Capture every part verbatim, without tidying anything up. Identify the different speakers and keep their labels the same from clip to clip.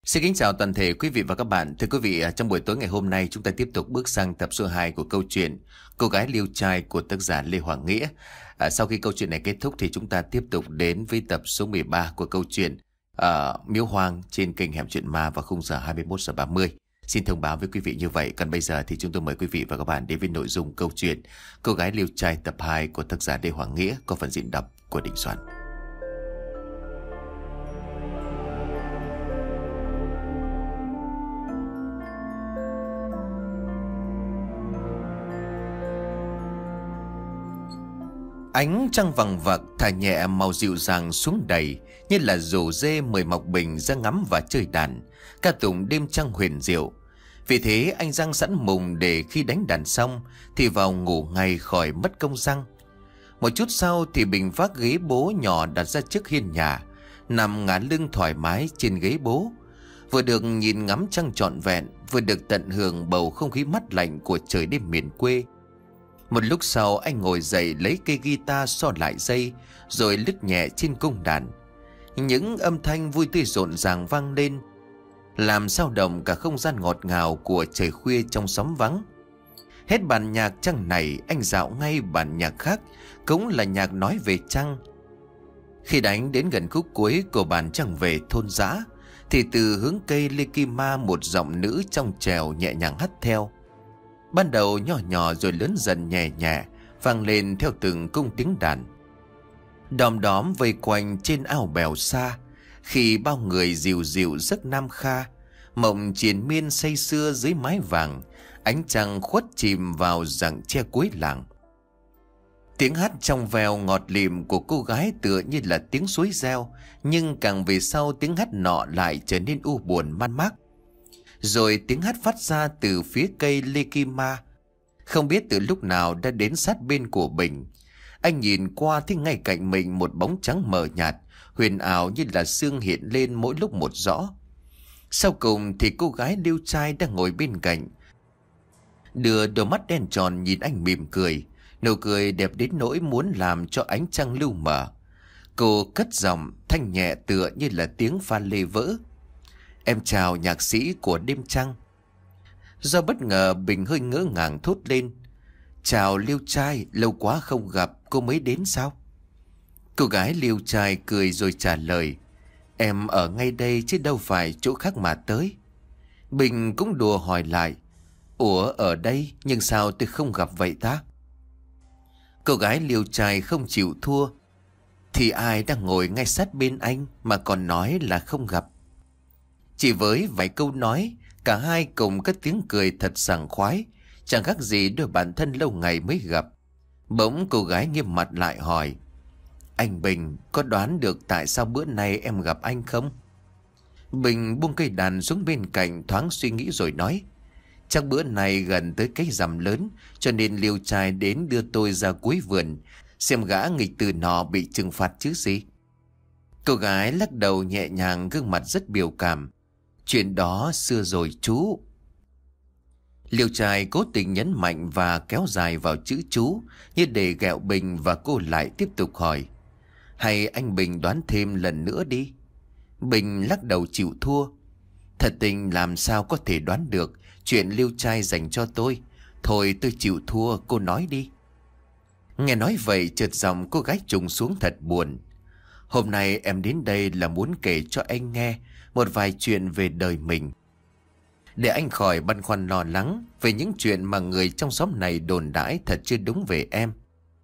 Speaker 1: Xin kính chào toàn thể quý vị và các bạn. Thưa quý vị, trong buổi tối ngày hôm nay chúng ta tiếp tục bước sang tập số hai của câu chuyện Cô gái liêu trai của tác giả Lê Hoàng Nghĩa. À, sau khi câu chuyện này kết thúc thì chúng ta tiếp tục đến với tập số mười ba của câu chuyện uh, Miếu Hoang trên kênh Hẻm Chuyện Ma vào khung giờ hai mươi mốt giờ ba mươi. Xin thông báo với quý vị như vậy. Còn bây giờ thì chúng tôi mời quý vị và các bạn đến với nội dung câu chuyện Cô gái liêu trai tập hai của tác giả Lê Hoàng Nghĩa có phần diễn đọc của Đình Soạn. Ánh trăng vằng vặc thả nhẹ màu dịu dàng xuống đầy, như là rủ dê mời Mộc Bình ra ngắm và chơi đàn, ca tụng đêm trăng huyền diệu. Vì thế anh rang sẵn mùng để khi đánh đàn xong thì vào ngủ ngay khỏi mất công răng. Một chút sau thì Bình vác ghế bố nhỏ đặt ra trước hiên nhà, nằm ngả lưng thoải mái trên ghế bố, vừa được nhìn ngắm trăng trọn vẹn, vừa được tận hưởng bầu không khí mát lạnh của trời đêm miền quê. Một lúc sau anh ngồi dậy lấy cây guitar xo lại dây, rồi lướt nhẹ trên cung đàn. Những âm thanh vui tươi rộn ràng vang lên, làm sao động cả không gian ngọt ngào của trời khuya trong xóm vắng. Hết bản nhạc trăng này, anh dạo ngay bản nhạc khác, cũng là nhạc nói về trăng. Khi đánh đến gần khúc cuối của bản Trăng Về Thôn Dã, thì từ hướng cây Lê Kim Ma một giọng nữ trong trèo nhẹ nhàng hắt theo. Ban đầu nhỏ nhỏ rồi lớn dần nhẹ nhẹ, vang lên theo từng cung tiếng đàn. Đom đóm vây quanh trên ao bèo xa, khi bao người dịu dịu giấc nam kha, mộng triền miên say sưa dưới mái vàng, ánh trăng khuất chìm vào rặng tre cuối làng. Tiếng hát trong veo ngọt lịm của cô gái tựa như là tiếng suối reo, nhưng càng về sau tiếng hát nọ lại trở nên u buồn man mác. Rồi tiếng hát phát ra từ phía cây Lê Kim Ma, không biết từ lúc nào đã đến sát bên của Bình. Anh nhìn qua thấy ngay cạnh mình một bóng trắng mờ nhạt, huyền ảo như là sương hiện lên mỗi lúc một rõ. Sau cùng thì cô gái liêu trai đang ngồi bên cạnh, đưa đôi mắt đen tròn nhìn anh mỉm cười, nụ cười đẹp đến nỗi muốn làm cho ánh trăng lưu mờ. Cô cất giọng thanh nhẹ tựa như là tiếng pha lê vỡ: "Em chào nhạc sĩ của đêm trăng." Do bất ngờ Bình hơi ngỡ ngàng thốt lên: "Chào liêu trai, lâu quá không gặp, cô mới đến sao?" Cô gái liêu trai cười rồi trả lời: "Em ở ngay đây chứ đâu phải chỗ khác mà tới." Bình cũng đùa hỏi lại: "Ủa ở đây nhưng sao tôi không gặp vậy ta?" Cô gái liêu trai không chịu thua: "Thì ai đang ngồi ngay sát bên anh mà còn nói là không gặp." Chỉ với vài câu nói, cả hai cùng cất tiếng cười thật sảng khoái, chẳng khác gì đôi bạn thân lâu ngày mới gặp. Bỗng cô gái nghiêm mặt lại hỏi: "Anh Bình, có đoán được tại sao bữa nay em gặp anh không?" Bình buông cây đàn xuống bên cạnh thoáng suy nghĩ rồi nói: "Chắc bữa nay gần tới cái rằm lớn, cho nên liêu trai đến đưa tôi ra cuối vườn, xem gã nghịch từ nọ bị trừng phạt chứ gì." Cô gái lắc đầu nhẹ nhàng, gương mặt rất biểu cảm: "Chuyện đó xưa rồi chú." Liêu trai cố tình nhấn mạnh và kéo dài vào chữ chú, như để ghẹo Bình, và cô lại tiếp tục hỏi: "Hay anh Bình đoán thêm lần nữa đi." Bình lắc đầu chịu thua: "Thật tình làm sao có thể đoán được chuyện liêu trai dành cho tôi. Thôi tôi chịu thua, cô nói đi." Nghe nói vậy chợt giọng cô gái trùng xuống thật buồn: "Hôm nay em đến đây là muốn kể cho anh nghe một vài chuyện về đời mình, để anh khỏi băn khoăn lo lắng về những chuyện mà người trong xóm này đồn đãi thật chưa đúng về em.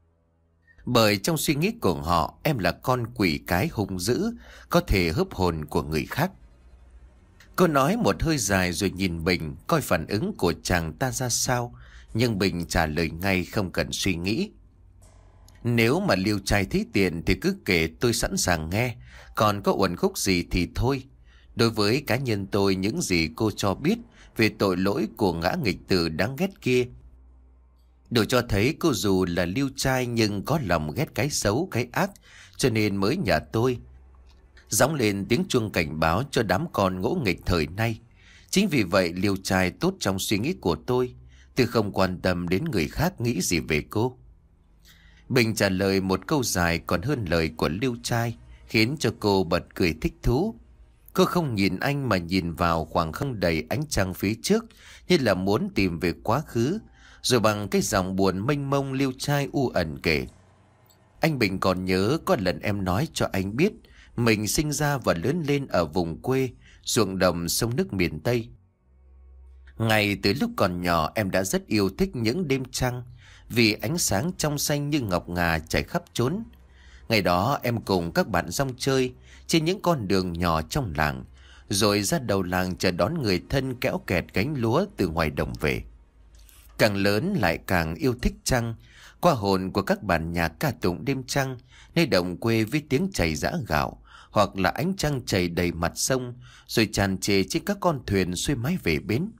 Speaker 1: Bởi trong suy nghĩ của họ, em là con quỷ cái hung dữ, có thể hớp hồn của người khác." Cô nói một hơi dài rồi nhìn Bình coi phản ứng của chàng ta ra sao, nhưng Bình trả lời ngay không cần suy nghĩ: "Nếu mà liêu trai thấy tiền thì cứ kể, tôi sẵn sàng nghe. Còn có uẩn khúc gì thì thôi. Đối với cá nhân tôi, những gì cô cho biết về tội lỗi của gã nghịch tử đáng ghét kia đủ cho thấy cô dù là liêu trai nhưng có lòng ghét cái xấu cái ác, cho nên mới nhờ tôi gióng lên tiếng chuông cảnh báo cho đám con ngỗ nghịch thời nay. Chính vì vậy liêu trai tốt trong suy nghĩ của tôi, tôi không quan tâm đến người khác nghĩ gì về cô." Bình trả lời một câu dài còn hơn lời của liêu trai, khiến cho cô bật cười thích thú. Cô không nhìn anh mà nhìn vào khoảng không đầy ánh trăng phía trước, như là muốn tìm về quá khứ. Rồi bằng cái giọng buồn mênh mông, liêu trai u ẩn kể: Anh Bình còn nhớ có lần em nói cho anh biết mình sinh ra và lớn lên ở vùng quê, ruộng đồng sông nước miền Tây. Ngay từ lúc còn nhỏ em đã rất yêu thích những đêm trăng, vì ánh sáng trong xanh như ngọc ngà chảy khắp chốn. Ngày đó em cùng các bạn rong chơi trên những con đường nhỏ trong làng, rồi ra đầu làng chờ đón người thân kéo kẹt gánh lúa từ ngoài đồng về. Càng lớn lại càng yêu thích trăng, qua hồn của các bản nhạc ca tụng đêm trăng, nơi đồng quê với tiếng chảy giã gạo, hoặc là ánh trăng chảy đầy mặt sông, rồi tràn trề trên các con thuyền xuôi mái về bến.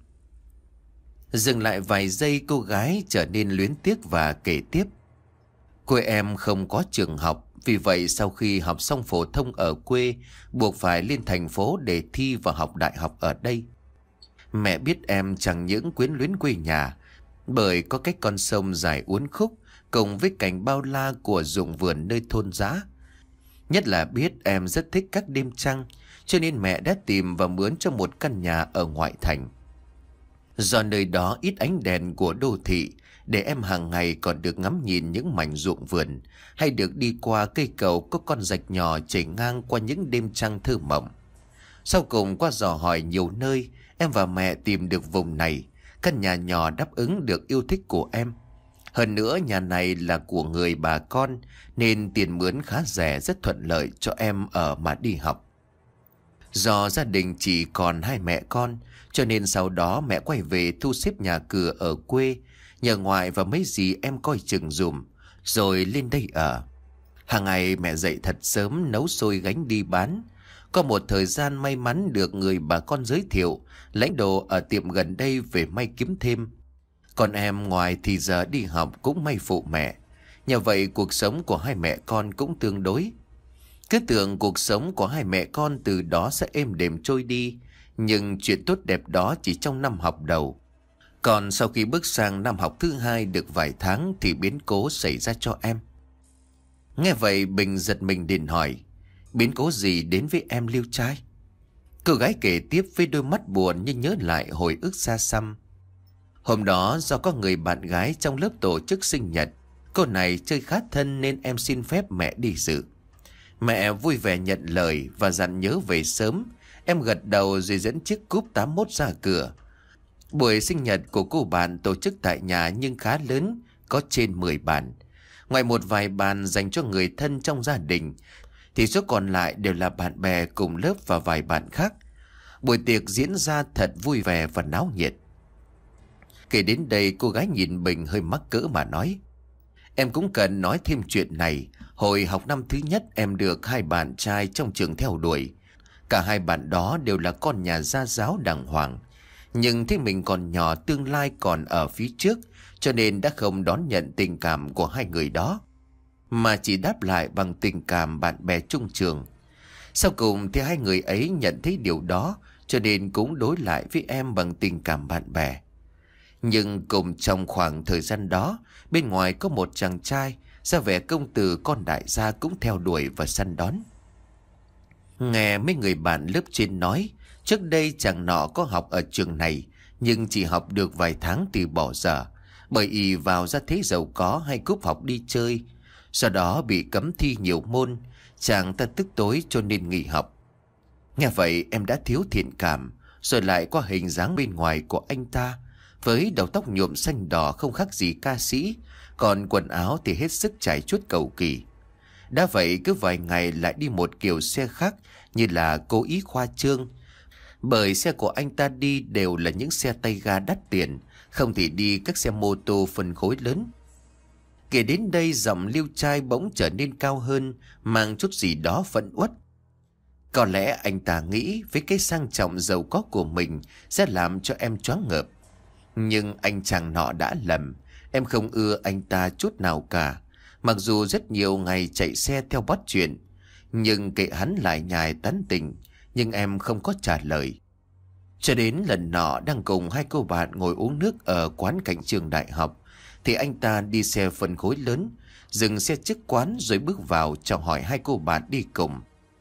Speaker 1: Dừng lại vài giây, cô gái trở nên luyến tiếc và kể tiếp: Quê em không có trường học, vì vậy sau khi học xong phổ thông ở quê, buộc phải lên thành phố để thi và học đại học ở đây. Mẹ biết em chẳng những quyến luyến quê nhà, bởi có cái con sông dài uốn khúc, cùng với cảnh bao la của ruộng vườn nơi thôn giá. Nhất là biết em rất thích các đêm trăng, cho nên mẹ đã tìm và mướn cho một căn nhà ở ngoại thành. Do nơi đó ít ánh đèn của đô thị, để em hàng ngày còn được ngắm nhìn những mảnh ruộng vườn, hay được đi qua cây cầu có con rạch nhỏ chảy ngang qua những đêm trăng thơ mộng. Sau cùng qua dò hỏi nhiều nơi, em và mẹ tìm được vùng này, căn nhà nhỏ đáp ứng được yêu thích của em. Hơn nữa nhà này là của người bà con, nên tiền mướn khá rẻ, rất thuận lợi cho em ở mà đi học. Do gia đình chỉ còn hai mẹ con, cho nên sau đó mẹ quay về thu xếp nhà cửa ở quê, nhờ ngoại và mấy dì em coi chừng dùm, rồi lên đây ở. Hàng ngày mẹ dậy thật sớm nấu xôi gánh đi bán. Có một thời gian may mắn được người bà con giới thiệu lãnh đồ ở tiệm gần đây về may kiếm thêm. Còn em ngoài thì giờ đi học cũng may phụ mẹ. Nhờ vậy cuộc sống của hai mẹ con cũng tương đối. Cứ tưởng cuộc sống của hai mẹ con từ đó sẽ êm đềm trôi đi, nhưng chuyện tốt đẹp đó chỉ trong năm học đầu. Còn sau khi bước sang năm học thứ hai được vài tháng thì biến cố xảy ra cho em. Nghe vậy Bình giật mình liền hỏi: Biến cố gì đến với em liêu trai? Cô gái kể tiếp với đôi mắt buồn như nhớ lại hồi ức xa xăm. Hôm đó do có người bạn gái trong lớp tổ chức sinh nhật, cô này chơi khá thân nên em xin phép mẹ đi dự. Mẹ vui vẻ nhận lời và dặn nhớ về sớm. Em gật đầu rồi dẫn chiếc cúp tám mốt ra cửa. Buổi sinh nhật của cô bạn tổ chức tại nhà nhưng khá lớn, có trên mười bàn. Ngoài một vài bàn dành cho người thân trong gia đình, thì số còn lại đều là bạn bè cùng lớp và vài bạn khác. Buổi tiệc diễn ra thật vui vẻ và náo nhiệt. Kể đến đây cô gái nhìn Bình hơi mắc cỡ mà nói: Em cũng cần nói thêm chuyện này. Hồi học năm thứ nhất em được hai bạn trai trong trường theo đuổi. Cả hai bạn đó đều là con nhà gia giáo đàng hoàng, nhưng thấy mình còn nhỏ, tương lai còn ở phía trước, cho nên đã không đón nhận tình cảm của hai người đó, mà chỉ đáp lại bằng tình cảm bạn bè chung trường. Sau cùng thì hai người ấy nhận thấy điều đó, cho nên cũng đối lại với em bằng tình cảm bạn bè. Nhưng cùng trong khoảng thời gian đó, bên ngoài có một chàng trai ra vẻ công tử con đại gia cũng theo đuổi và săn đón. Nghe mấy người bạn lớp trên nói, trước đây chàng nọ có học ở trường này, nhưng chỉ học được vài tháng thì bỏ dở, bởi y vào ra thế giàu có hay cúp học đi chơi. Sau đó bị cấm thi nhiều môn, chàng ta tức tối cho nên nghỉ học. Nghe vậy em đã thiếu thiện cảm, rồi lại qua hình dáng bên ngoài của anh ta, với đầu tóc nhuộm xanh đỏ không khác gì ca sĩ, còn quần áo thì hết sức trải chuốt cầu kỳ. Đã vậy cứ vài ngày lại đi một kiểu xe khác, như là cố ý khoa trương, bởi xe của anh ta đi đều là những xe tay ga đắt tiền, không thể đi các xe mô tô phân khối lớn. Kể đến đây giọng liêu trai bỗng trở nên cao hơn, mang chút gì đó phẫn uất. Có lẽ anh ta nghĩ với cái sang trọng giàu có của mình sẽ làm cho em choáng ngợp. Nhưng anh chàng nọ đã lầm, em không ưa anh ta chút nào cả. Mặc dù rất nhiều ngày chạy xe theo bắt chuyện, nhưng kệ hắn lại nhài tán tình, nhưng em không có trả lời. Cho đến lần nọ đang cùng hai cô bạn ngồi uống nước ở quán cạnh trường đại học, thì anh ta đi xe phân khối lớn, dừng xe trước quán rồi bước vào chào hỏi hai cô bạn đi cùng.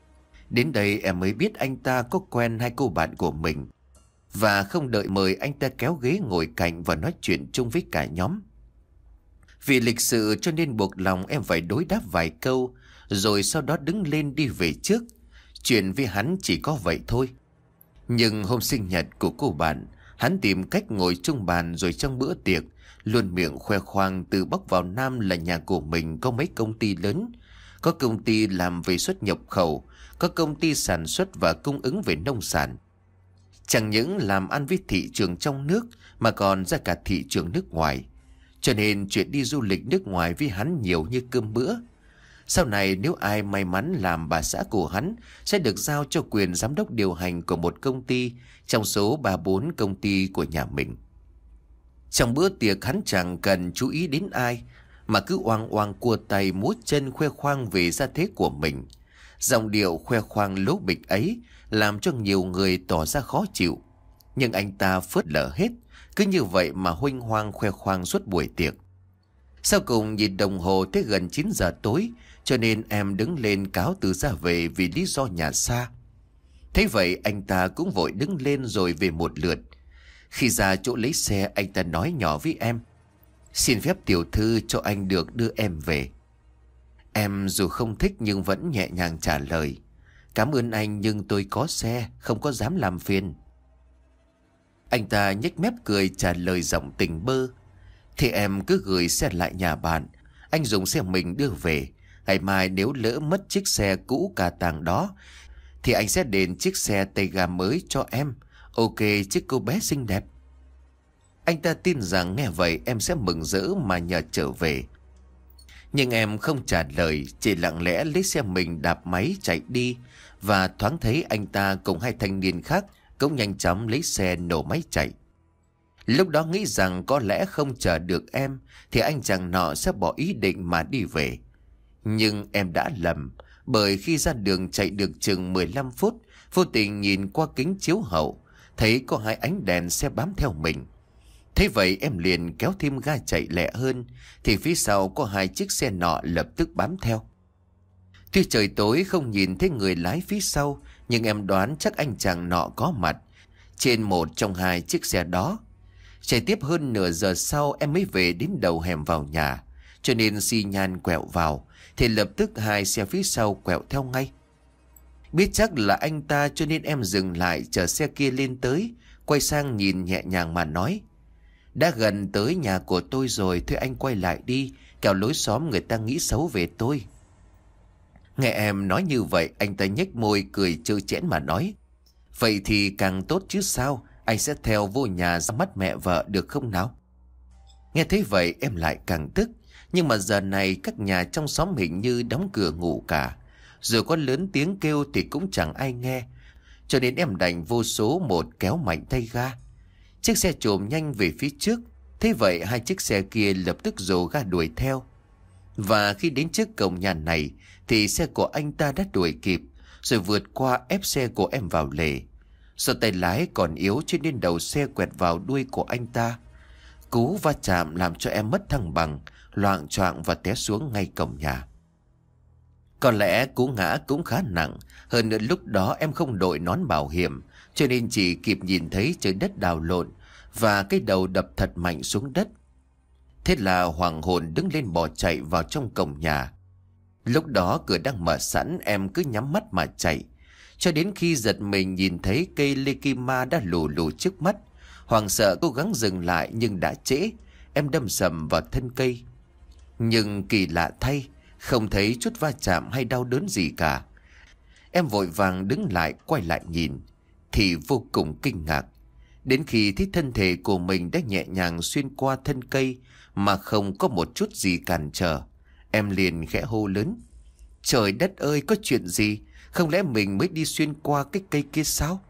Speaker 1: Đến đây em mới biết anh ta có quen hai cô bạn của mình. Và không đợi mời, anh ta kéo ghế ngồi cạnh và nói chuyện chung với cả nhóm. Vì lịch sự cho nên buộc lòng em phải đối đáp vài câu, rồi sau đó đứng lên đi về trước. Chuyện với hắn chỉ có vậy thôi. Nhưng hôm sinh nhật của cô bạn, hắn tìm cách ngồi chung bàn, rồi trong bữa tiệc luôn miệng khoe khoang từ Bắc vào Nam là nhà của mình có mấy công ty lớn. Có công ty làm về xuất nhập khẩu, có công ty sản xuất và cung ứng về nông sản. Chẳng những làm ăn với thị trường trong nước mà còn ra cả thị trường nước ngoài. Cho nên chuyện đi du lịch nước ngoài với hắn nhiều như cơm bữa. Sau này nếu ai may mắn làm bà xã của hắn sẽ được giao cho quyền giám đốc điều hành của một công ty trong số ba bốn công ty của nhà mình. Trong bữa tiệc hắn chẳng cần chú ý đến ai, mà cứ oang oang cua tay múa chân khoe khoang về gia thế của mình. Giọng điệu khoe khoang lố bịch ấy làm cho nhiều người tỏ ra khó chịu. Nhưng anh ta phớt lờ hết, cứ như vậy mà huênh hoang khoe khoang suốt buổi tiệc. Sau cùng nhìn đồng hồ tới gần chín giờ tối, cho nên em đứng lên cáo từ ra về vì lý do nhà xa. Thế vậy anh ta cũng vội đứng lên rồi về một lượt. Khi ra chỗ lấy xe, anh ta nói nhỏ với em: "Xin phép tiểu thư cho anh được đưa em về." Em dù không thích nhưng vẫn nhẹ nhàng trả lời: "Cảm ơn anh nhưng tôi có xe, không có dám làm phiền." Anh ta nhếch mép cười trả lời giọng tình bơ: "Thì em cứ gửi xe lại nhà bạn, anh dùng xe mình đưa về. Ngày mai nếu lỡ mất chiếc xe cũ cà tàng đó thì anh sẽ đền chiếc xe tay ga mới cho em. Ok chứ cô bé xinh đẹp?" Anh ta tin rằng nghe vậy em sẽ mừng rỡ mà nhờ trở về. Nhưng em không trả lời, chỉ lặng lẽ lấy xe mình đạp máy chạy đi. Và thoáng thấy anh ta cùng hai thanh niên khác cũng nhanh chóng lấy xe nổ máy chạy. Lúc đó nghĩ rằng có lẽ không chờ được em thì anh chàng nọ sẽ bỏ ý định mà đi về. Nhưng em đã lầm, bởi khi ra đường chạy được chừng mười lăm phút, vô tình nhìn qua kính chiếu hậu, thấy có hai ánh đèn xe bám theo mình. Thế vậy em liền kéo thêm ga chạy lẹ hơn, thì phía sau có hai chiếc xe nọ lập tức bám theo. Tuy trời tối không nhìn thấy người lái phía sau, nhưng em đoán chắc anh chàng nọ có mặt trên một trong hai chiếc xe đó. Chạy tiếp hơn nửa giờ sau em mới về đến đầu hẻm vào nhà, cho nên xi nhan quẹo vào thì lập tức hai xe phía sau quẹo theo ngay. Biết chắc là anh ta cho nên em dừng lại chờ xe kia lên tới, quay sang nhìn nhẹ nhàng mà nói: "Đã gần tới nhà của tôi rồi, thôi anh quay lại đi, kẻo lối xóm người ta nghĩ xấu về tôi." Nghe em nói như vậy, anh ta nhếch môi cười trơ trẽn mà nói: "Vậy thì càng tốt chứ sao, anh sẽ theo vô nhà ra mắt mẹ vợ được không nào?" Nghe thấy vậy em lại càng tức. Nhưng mà giờ này các nhà trong xóm hình như đóng cửa ngủ cả, rồi có lớn tiếng kêu thì cũng chẳng ai nghe. Cho nên em đành vô số một kéo mạnh tay ga. Chiếc xe trồm nhanh về phía trước. Thế vậy hai chiếc xe kia lập tức dồ ga đuổi theo. Và khi đến trước cổng nhà này thì xe của anh ta đã đuổi kịp, rồi vượt qua ép xe của em vào lề. Do tay lái còn yếu cho nên đầu xe quẹt vào đuôi của anh ta. Cú va chạm làm cho em mất thăng bằng, loạng choạng và té xuống ngay cổng nhà. Có lẽ cú ngã cũng khá nặng, hơn nữa lúc đó em không đội nón bảo hiểm, cho nên chỉ kịp nhìn thấy trời đất đào lộn và cái đầu đập thật mạnh xuống đất. Thế là hoàng hồn đứng lên bỏ chạy vào trong cổng nhà. Lúc đó cửa đang mở sẵn, em cứ nhắm mắt mà chạy, cho đến khi giật mình nhìn thấy cây lê kim ma đã lù lù trước mắt. Hoảng sợ cố gắng dừng lại nhưng đã trễ, em đâm sầm vào thân cây. Nhưng kỳ lạ thay, không thấy chút va chạm hay đau đớn gì cả. Em vội vàng đứng lại quay lại nhìn thì vô cùng kinh ngạc. Đến khi thấy thân thể của mình đã nhẹ nhàng xuyên qua thân cây mà không có một chút gì cản trở, em liền khẽ hô lớn: "Trời đất ơi, có chuyện gì? Không lẽ mình mới đi xuyên qua cái cây kia sao?"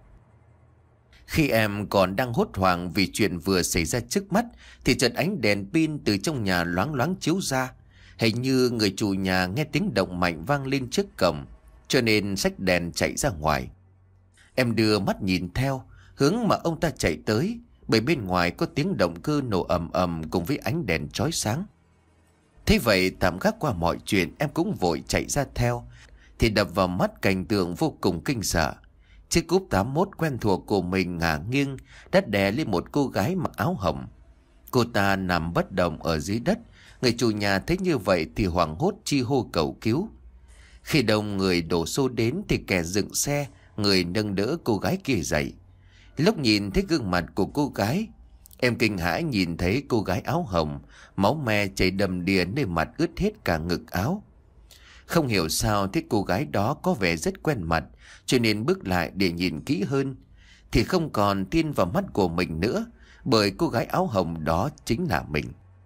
Speaker 1: Khi em còn đang hốt hoảng vì chuyện vừa xảy ra trước mắt thì chợt ánh đèn pin từ trong nhà loáng loáng chiếu ra. Hình như người chủ nhà nghe tiếng động mạnh vang lên trước cổng, cho nên xách đèn chạy ra ngoài. Em đưa mắt nhìn theo hướng mà ông ta chạy tới, bởi bên ngoài có tiếng động cơ nổ ầm ầm cùng với ánh đèn chói sáng. Thế vậy tạm gác qua mọi chuyện, em cũng vội chạy ra theo. thì đập vào mắt cảnh tượng vô cùng kinh sợ. Chiếc cúp tám mốt quen thuộc của mình ngả nghiêng, đắt đè lên một cô gái mặc áo hồng. Cô ta nằm bất động ở dưới đất. Người chủ nhà thấy như vậy thì hoảng hốt chi hô cầu cứu. Khi đông người đổ xô đến thì kẻ dựng xe, người nâng đỡ cô gái kia dậy. Lúc nhìn thấy gương mặt của cô gái, em kinh hãi nhìn thấy cô gái áo hồng, máu me chảy đầm đìa nơi mặt ướt hết cả ngực áo. Không hiểu sao thấy cô gái đó có vẻ rất quen mặt, cho nên bước lại để nhìn kỹ hơn, thì không còn tin vào mắt của mình nữa, bởi cô gái áo hồng đó chính là mình.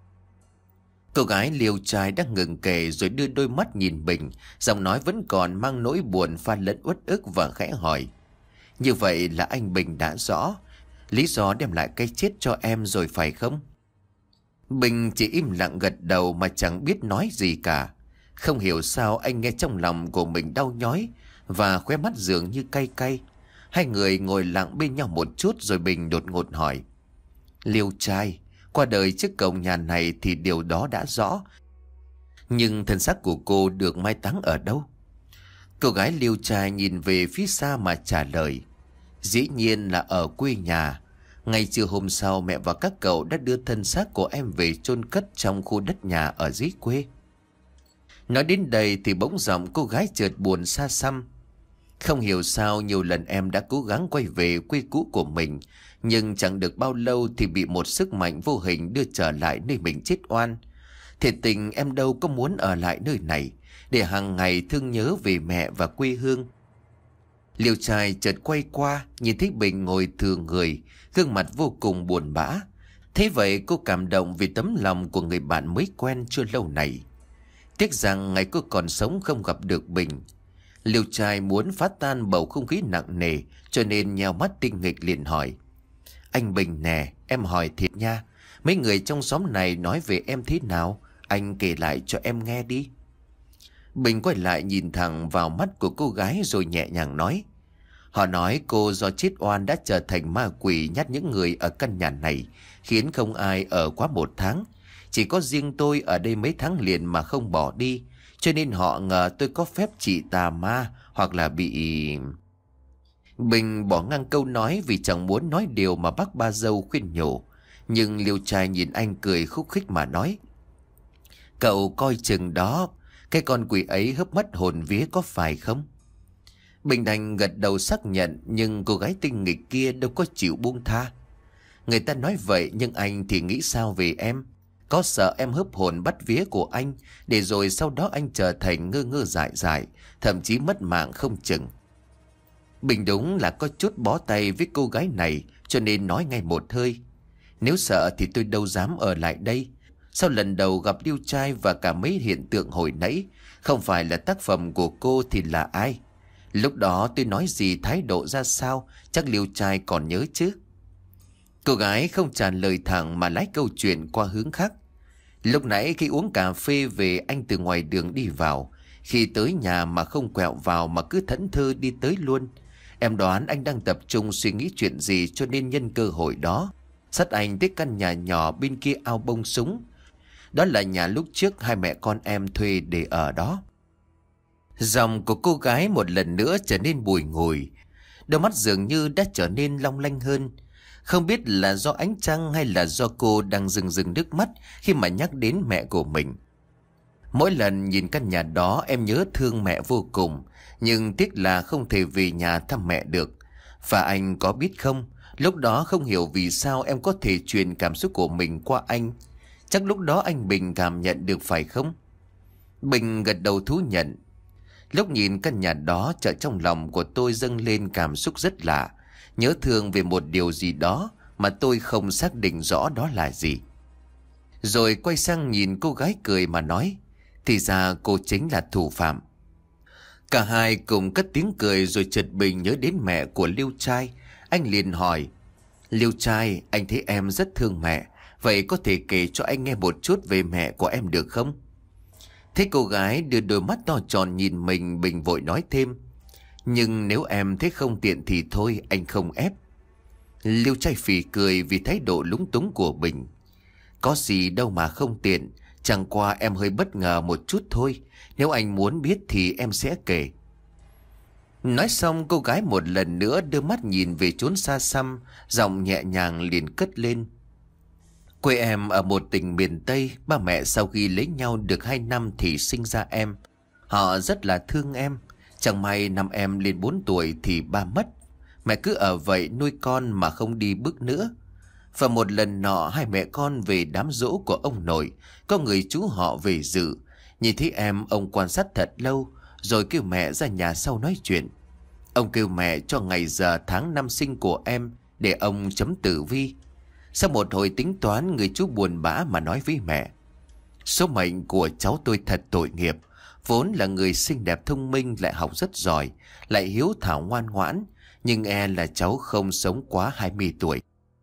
Speaker 1: Cô gái liều trai đang ngừng kể rồi đưa đôi mắt nhìn Bình, giọng nói vẫn còn mang nỗi buồn pha lẫn uất ức và khẽ hỏi: như vậy là anh Bình đã rõ lý do đem lại cái chết cho em rồi phải không? Bình chỉ im lặng gật đầu mà chẳng biết nói gì cả. Không hiểu sao anh nghe trong lòng của mình đau nhói và khóe mắt dường như cay cay. Hai người ngồi lặng bên nhau một chút rồi Bình đột ngột hỏi: Liêu trai qua đời trước cổng nhà này thì điều đó đã rõ, nhưng thân xác của cô được mai táng ở đâu? Cô gái Liêu trai nhìn về phía xa mà trả lời: dĩ nhiên là ở quê nhà. Ngay trưa hôm sau, mẹ và các cậu đã đưa thân xác của em về chôn cất trong khu đất nhà ở dưới quê. Nói đến đây thì bỗng giọng cô gái chợt buồn xa xăm. Không hiểu sao nhiều lần em đã cố gắng quay về quê cũ của mình, nhưng chẳng được bao lâu thì bị một sức mạnh vô hình đưa trở lại nơi mình chết oan. Thiệt tình em đâu có muốn ở lại nơi này để hàng ngày thương nhớ về mẹ và quê hương. Liêu trai chợt quay qua, nhìn thấy Bình ngồi thừa người, gương mặt vô cùng buồn bã. Thế vậy cô cảm động vì tấm lòng của người bạn mới quen chưa lâu này. Tiếc rằng ngày cô còn sống không gặp được Bình. Liêu trai muốn phá tan bầu không khí nặng nề, cho nên nheo mắt tinh nghịch liền hỏi: anh Bình nè, em hỏi thiệt nha, mấy người trong xóm này nói về em thế nào? Anh kể lại cho em nghe đi. Bình quay lại nhìn thẳng vào mắt của cô gái rồi nhẹ nhàng nói: họ nói cô do chết oan đã trở thành ma quỷ nhát những người ở căn nhà này, khiến không ai ở quá một tháng. Chỉ có riêng tôi ở đây mấy tháng liền mà không bỏ đi, cho nên họ ngờ tôi có phép trị tà ma hoặc là bị... Bình bỏ ngang câu nói vì chẳng muốn nói điều mà bác ba dâu khuyên nhủ. Nhưng Liêu trai nhìn anh cười khúc khích mà nói: cậu coi chừng đó, cái con quỷ ấy hớp mất hồn vía có phải không? Bình đành gật đầu xác nhận, nhưng cô gái tinh nghịch kia đâu có chịu buông tha. Người ta nói vậy nhưng anh thì nghĩ sao về em? Có sợ em hớp hồn bắt vía của anh, để rồi sau đó anh trở thành ngơ ngơ dại dại, thậm chí mất mạng không chừng. Bình đúng là có chút bó tay với cô gái này, cho nên nói ngay một hơi: nếu sợ thì tôi đâu dám ở lại đây. Sau lần đầu gặp Liêu trai và cả mấy hiện tượng hồi nãy, không phải là tác phẩm của cô thì là ai? Lúc đó tôi nói gì, thái độ ra sao, chắc Liêu trai còn nhớ chứ? Cô gái không trả lời thẳng mà lái câu chuyện qua hướng khác. Lúc nãy khi uống cà phê về, anh từ ngoài đường đi vào. Khi tới nhà mà không quẹo vào mà cứ thẫn thơ đi tới luôn. Em đoán anh đang tập trung suy nghĩ chuyện gì, cho nên nhân cơ hội đó dắt anh tới căn nhà nhỏ bên kia ao bông súng. Đó là nhà lúc trước hai mẹ con em thuê để ở đó. Giọng của cô gái một lần nữa trở nên bùi ngùi, đôi mắt dường như đã trở nên long lanh hơn. Không biết là do ánh trăng hay là do cô đang rưng rưng nước mắt khi mà nhắc đến mẹ của mình. Mỗi lần nhìn căn nhà đó em nhớ thương mẹ vô cùng, nhưng tiếc là không thể về nhà thăm mẹ được. Và anh có biết không, lúc đó không hiểu vì sao em có thể truyền cảm xúc của mình qua anh. Chắc lúc đó anh Bình cảm nhận được phải không? Bình gật đầu thú nhận. Lúc nhìn căn nhà đó, chợt trong lòng của tôi dâng lên cảm xúc rất lạ, nhớ thương về một điều gì đó mà tôi không xác định rõ đó là gì. Rồi quay sang nhìn cô gái cười mà nói: thì ra cô chính là thủ phạm. Cả hai cùng cất tiếng cười, rồi chợt Bình nhớ đến mẹ của Liêu trai. Anh liền hỏi: Liêu trai, anh thấy em rất thương mẹ, vậy có thể kể cho anh nghe một chút về mẹ của em được không? Thấy cô gái đưa đôi mắt to tròn nhìn mình, Bình vội nói thêm: nhưng nếu em thấy không tiện thì thôi, anh không ép. Liêu trai phì cười vì thái độ lúng túng của Bình. Có gì đâu mà không tiện, chẳng qua em hơi bất ngờ một chút thôi. Nếu anh muốn biết thì em sẽ kể. Nói xong cô gái một lần nữa đưa mắt nhìn về chốn xa xăm, giọng nhẹ nhàng liền cất lên. Quê em ở một tỉnh miền Tây, ba mẹ sau khi lấy nhau được hai năm thì sinh ra em. Họ rất là thương em. Chẳng may năm em lên bốn tuổi thì ba mất. Mẹ cứ ở vậy nuôi con mà không đi bước nữa. Và một lần nọ hai mẹ con về đám giỗ của ông nội, có người chú họ về dự. Nhìn thấy em, ông quan sát thật lâu rồi kêu mẹ ra nhà sau nói chuyện. Ông kêu mẹ cho ngày giờ tháng năm sinh của em để ông chấm tử vi. Sau một hồi tính toán, người chú buồn bã mà nói với mẹ: số mệnh của cháu tôi thật tội nghiệp. Vốn là người xinh đẹp thông minh, lại học rất giỏi, lại hiếu thảo ngoan ngoãn, nhưng e là cháu không sống quá hai mươi tuổi.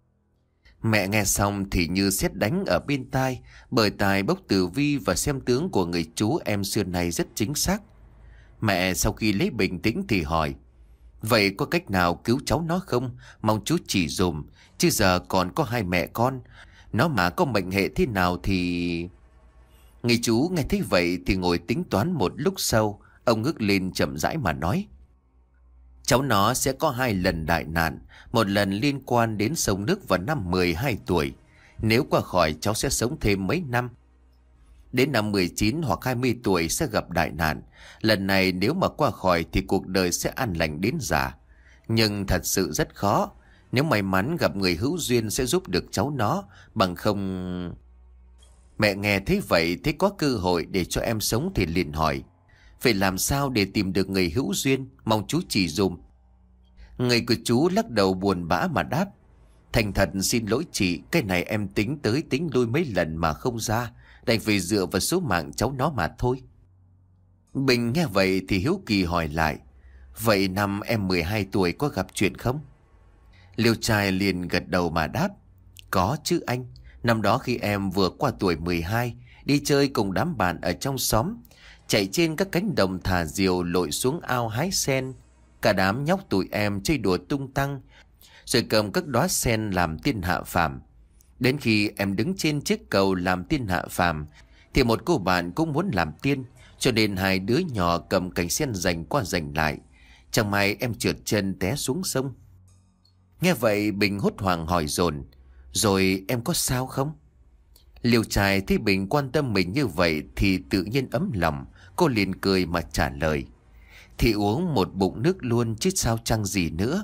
Speaker 1: Mẹ nghe xong thì như sét đánh ở bên tai, bởi tài bốc tử vi và xem tướng của người chú em xưa nay rất chính xác. Mẹ sau khi lấy bình tĩnh thì hỏi: vậy có cách nào cứu cháu nó không? Mong chú chỉ dùm, chứ giờ còn có hai mẹ con, nó mà có mệnh hệ thế nào thì... Người chú nghe thấy vậy thì ngồi tính toán một lúc sau, ông ngước lên chậm rãi mà nói: cháu nó sẽ có hai lần đại nạn. Một lần liên quan đến sông nước vào năm mười hai tuổi. Nếu qua khỏi cháu sẽ sống thêm mấy năm. Đến năm mười chín hoặc hai mươi tuổi sẽ gặp đại nạn. Lần này nếu mà qua khỏi thì cuộc đời sẽ an lành đến già. Nhưng thật sự rất khó. Nếu may mắn gặp người hữu duyên sẽ giúp được cháu nó, bằng không... Mẹ nghe thấy vậy, thấy có cơ hội để cho em sống thì liền hỏi: vậy làm sao để tìm được người hữu duyên? Mong chú chỉ dùm. Người của chú lắc đầu buồn bã mà đáp: thành thật xin lỗi chị, cái này em tính tới tính lui mấy lần mà không ra, đành phải dựa vào số mạng cháu nó mà thôi. Bình nghe vậy thì hiếu kỳ hỏi lại: vậy năm em mười hai tuổi có gặp chuyện không? Liêu trai liền gật đầu mà đáp: có chứ anh. Năm đó khi em vừa qua tuổi mười hai, đi chơi cùng đám bạn ở trong xóm, chạy trên các cánh đồng thả diều, lội xuống ao hái sen. Cả đám nhóc tụi em chơi đùa tung tăng, rồi cầm các đóa sen làm tiên hạ phàm. Đến khi em đứng trên chiếc cầu làm tiên hạ phàm thì một cô bạn cũng muốn làm tiên, cho nên hai đứa nhỏ cầm cành sen giành qua giành lại. Chẳng may em trượt chân té xuống sông. Nghe vậy Bình hốt hoảng hỏi dồn: rồi em có sao không? Liêu trai thấy Bình quan tâm mình như vậy thì tự nhiên ấm lòng. Cô liền cười mà trả lời: thì uống một bụng nước luôn chứ sao chăng gì nữa.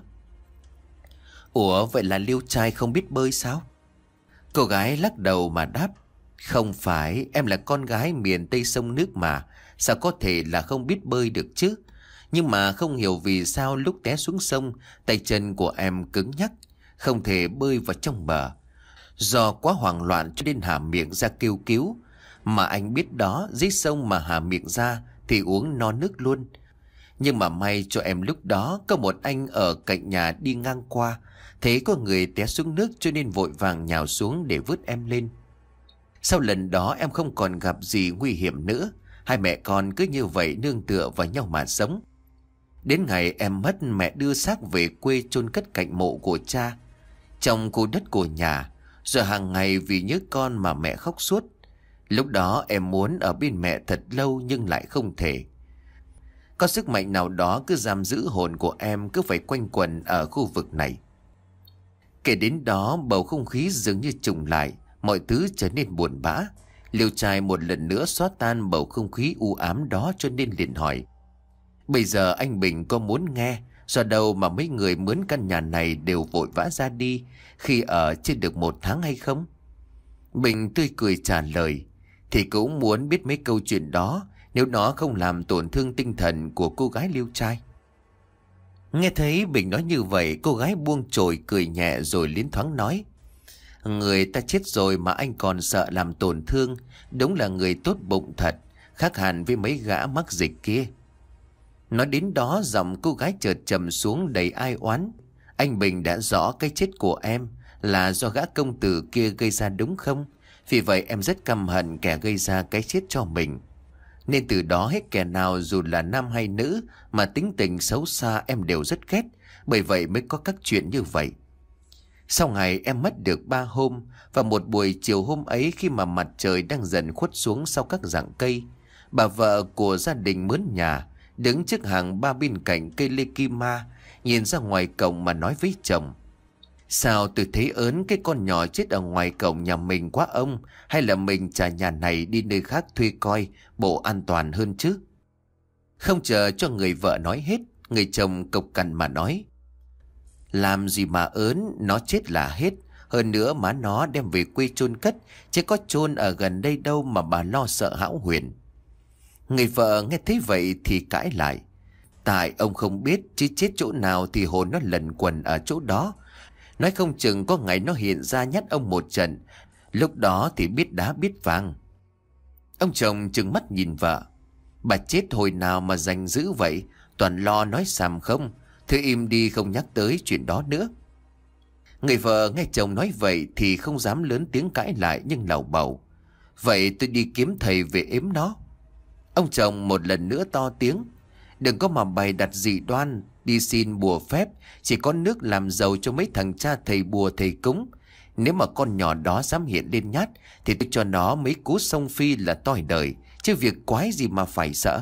Speaker 1: Ủa vậy là Liêu trai không biết bơi sao? Cô gái lắc đầu mà đáp: không phải, em là con gái miền Tây sông nước mà, sao có thể là không biết bơi được chứ. Nhưng mà không hiểu vì sao lúc té xuống sông, tay chân của em cứng nhắc, không thể bơi vào trong bờ. Do quá hoảng loạn cho nên há miệng ra kêu cứu. Mà anh biết đó, dưới sông mà há miệng ra thì uống no nước luôn. Nhưng mà may cho em lúc đó có một anh ở cạnh nhà đi ngang qua, thấy có người té xuống nước cho nên vội vàng nhào xuống để vớt em lên. Sau lần đó em không còn gặp gì nguy hiểm nữa. Hai mẹ con cứ như vậy nương tựa vào nhau mà sống. Đến ngày em mất, mẹ đưa xác về quê chôn cất cạnh mộ của cha, trong khu đất của nhà. Rồi hàng ngày vì nhớ con mà mẹ khóc suốt. Lúc đó em muốn ở bên mẹ thật lâu nhưng lại không thể. Có sức mạnh nào đó cứ giam giữ hồn của em, cứ phải quanh quẩn ở khu vực này. Kể đến đó bầu không khí dường như trùng lại, mọi thứ trở nên buồn bã. Liêu trai một lần nữa xóa tan bầu không khí u ám đó cho nên liền hỏi: bây giờ anh Bình có muốn nghe do đâu mà mấy người mướn căn nhà này đều vội vã ra đi khi ở chưa được một tháng hay không? Bình tươi cười trả lời: thì cũng muốn biết mấy câu chuyện đó, nếu nó không làm tổn thương tinh thần của cô gái Liêu trai. Nghe thấy Bình nói như vậy, cô gái buông chổi cười nhẹ rồi liến thoáng nói: người ta chết rồi mà anh còn sợ làm tổn thương, đúng là người tốt bụng thật, khác hẳn với mấy gã mắc dịch kia. Nói đến đó giọng cô gái chợt trầm xuống đầy ai oán: anh Bình đã rõ cái chết của em là do gã công tử kia gây ra đúng không? Vì vậy em rất căm hận kẻ gây ra cái chết cho mình. Nên từ đó hết kẻ nào dù là nam hay nữ mà tính tình xấu xa em đều rất ghét. Bởi vậy mới có các chuyện như vậy. Sau ngày em mất được ba hôm, và một buổi chiều hôm ấy khi mà mặt trời đang dần khuất xuống sau các rặng cây, bà vợ của gia đình mướn nhà đứng trước hàng ba bên cạnh cây lê kim ma, nhìn ra ngoài cổng mà nói với chồng: Sao tôi thấy ớn cái con nhỏ chết ở ngoài cổng nhà mình quá ông, hay là mình trả nhà này đi nơi khác thuê coi, bộ an toàn hơn chứ? Không chờ cho người vợ nói hết, người chồng cộc cằn mà nói: Làm gì mà ớn, nó chết là hết. Hơn nữa má nó đem về quê chôn cất, chứ có chôn ở gần đây đâu mà bà lo sợ hão huyền. Người vợ nghe thấy vậy thì cãi lại: Tại ông không biết, chứ chết chỗ nào thì hồn nó lẩn quẩn ở chỗ đó. Nói không chừng có ngày nó hiện ra nhát ông một trận, lúc đó thì biết đá biết vàng. Ông chồng trừng mắt nhìn vợ: Bà chết hồi nào mà giành dữ vậy, toàn lo nói xàm không. Thôi im đi, không nhắc tới chuyện đó nữa. Người vợ nghe chồng nói vậy thì không dám lớn tiếng cãi lại, nhưng lầu bầu: Vậy tôi đi kiếm thầy về ếm nó. Ông chồng một lần nữa to tiếng: Đừng có mà bày đặt dị đoan, đi xin bùa phép, chỉ có nước làm giàu cho mấy thằng cha thầy bùa thầy cúng. Nếu mà con nhỏ đó dám hiện lên nhát, thì tôi cho nó mấy cú sông phi là toi đời, chứ việc quái gì mà phải sợ.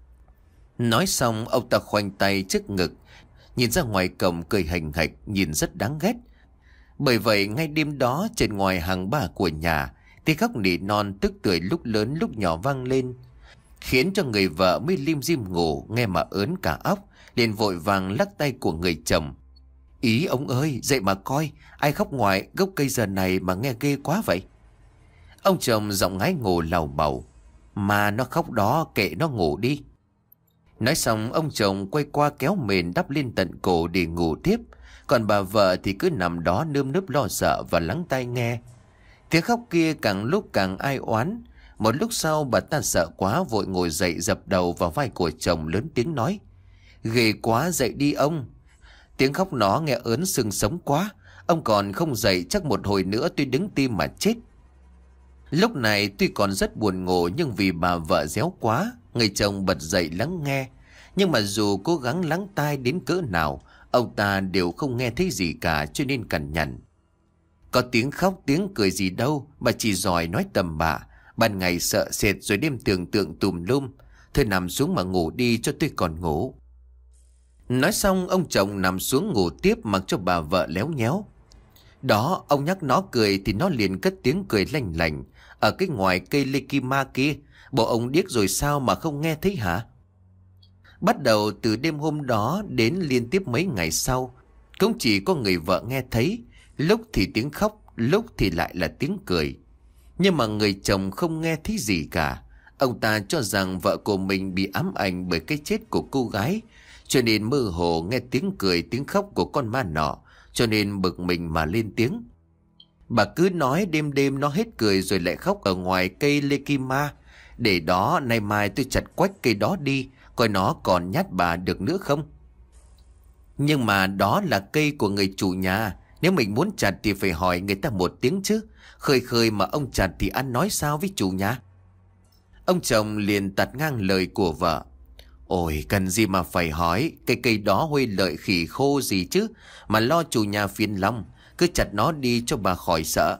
Speaker 1: Nói xong ông ta khoanh tay trước ngực, nhìn ra ngoài cổng cười hành hạch, nhìn rất đáng ghét. Bởi vậy ngay đêm đó, trên ngoài hàng ba của nhà, tiếng khóc nỉ non tức tưởi lúc lớn lúc nhỏ vang lên, khiến cho người vợ mới lim dim ngủ, nghe mà ớn cả óc, liền vội vàng lắc tay của người chồng: Ý ông ơi, dậy mà coi, ai khóc ngoài gốc cây giờ này mà nghe ghê quá vậy. Ông chồng giọng ngái ngủ lầu bầu: Mà nó khóc đó, kệ nó ngủ đi. Nói xong ông chồng quay qua kéo mền đắp lên tận cổ để ngủ tiếp, còn bà vợ thì cứ nằm đó nơm nớp lo sợ và lắng tai nghe. Tiếng khóc kia càng lúc càng ai oán. Một lúc sau bà ta sợ quá, vội ngồi dậy dập đầu vào vai của chồng, lớn tiếng nói: Ghê quá, dậy đi ông. Tiếng khóc nó nghe ớn xương sống quá. Ông còn không dậy chắc một hồi nữa tôi đứng tim mà chết. Lúc này tuy còn rất buồn ngủ, nhưng vì bà vợ réo quá, người chồng bật dậy lắng nghe. Nhưng mà dù cố gắng lắng tai đến cỡ nào, ông ta đều không nghe thấy gì cả, cho nên cằn nhằn: Có tiếng khóc tiếng cười gì đâu, bà chỉ giỏi nói tầm bạ. Ban ngày sợ sệt rồi đêm tưởng tượng tùm lum. Thôi nằm xuống mà ngủ đi cho tôi còn ngủ. Nói xong ông chồng nằm xuống ngủ tiếp, mặc cho bà vợ léo nhéo. Đó, ông nhắc nó cười thì nó liền cất tiếng cười lanh lành: Ở cái ngoài cây lê kim ma kia, bộ ông điếc rồi sao mà không nghe thấy hả? Bắt đầu từ đêm hôm đó đến liên tiếp mấy ngày sau, cũng chỉ có người vợ nghe thấy, lúc thì tiếng khóc, lúc thì lại là tiếng cười. Nhưng mà người chồng không nghe thấy gì cả. Ông ta cho rằng vợ của mình bị ám ảnh bởi cái chết của cô gái, cho nên mơ hồ nghe tiếng cười tiếng khóc của con ma nọ, cho nên bực mình mà lên tiếng. Bà cứ nói đêm đêm nó hết cười rồi lại khóc ở ngoài cây lê kim ma. Để đó, nay mai tôi chặt quách cây đó đi, coi nó còn nhát bà được nữa không. Nhưng mà đó là cây của người chủ nhà, nếu mình muốn chặt thì phải hỏi người ta một tiếng chứ. Khơi khơi mà ông chặt thì ăn nói sao với chủ nhà? Ông chồng liền tạt ngang lời của vợ: Ôi, cần gì mà phải hỏi, cây cây đó huê lợi khỉ khô gì chứ, mà lo chủ nhà phiền lòng, cứ chặt nó đi cho bà khỏi sợ.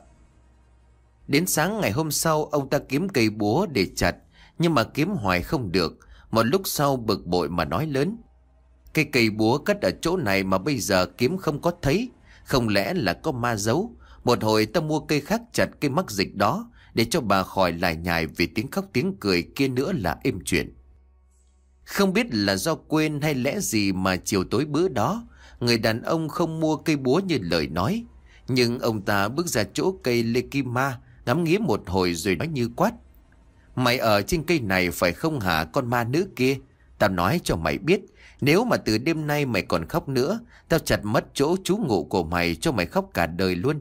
Speaker 1: Đến sáng ngày hôm sau, ông ta kiếm cây búa để chặt, nhưng mà kiếm hoài không được. Một lúc sau bực bội mà nói lớn: Cây cây búa cất ở chỗ này mà bây giờ kiếm không có thấy, không lẽ là có ma giấu? Một hồi ta mua cây khác chặt cây mắc dịch đó, để cho bà khỏi lải nhải vì tiếng khóc tiếng cười kia nữa là êm chuyện. Không biết là do quên hay lẽ gì mà chiều tối bữa đó, người đàn ông không mua cây búa như lời nói. Nhưng ông ta bước ra chỗ cây lê kim ma, ngắm nghía một hồi rồi nói như quát: Mày ở trên cây này phải không hả con ma nữ kia? Tao nói cho mày biết, nếu mà từ đêm nay mày còn khóc nữa, tao chặt mất chỗ trú ngụ của mày cho mày khóc cả đời luôn.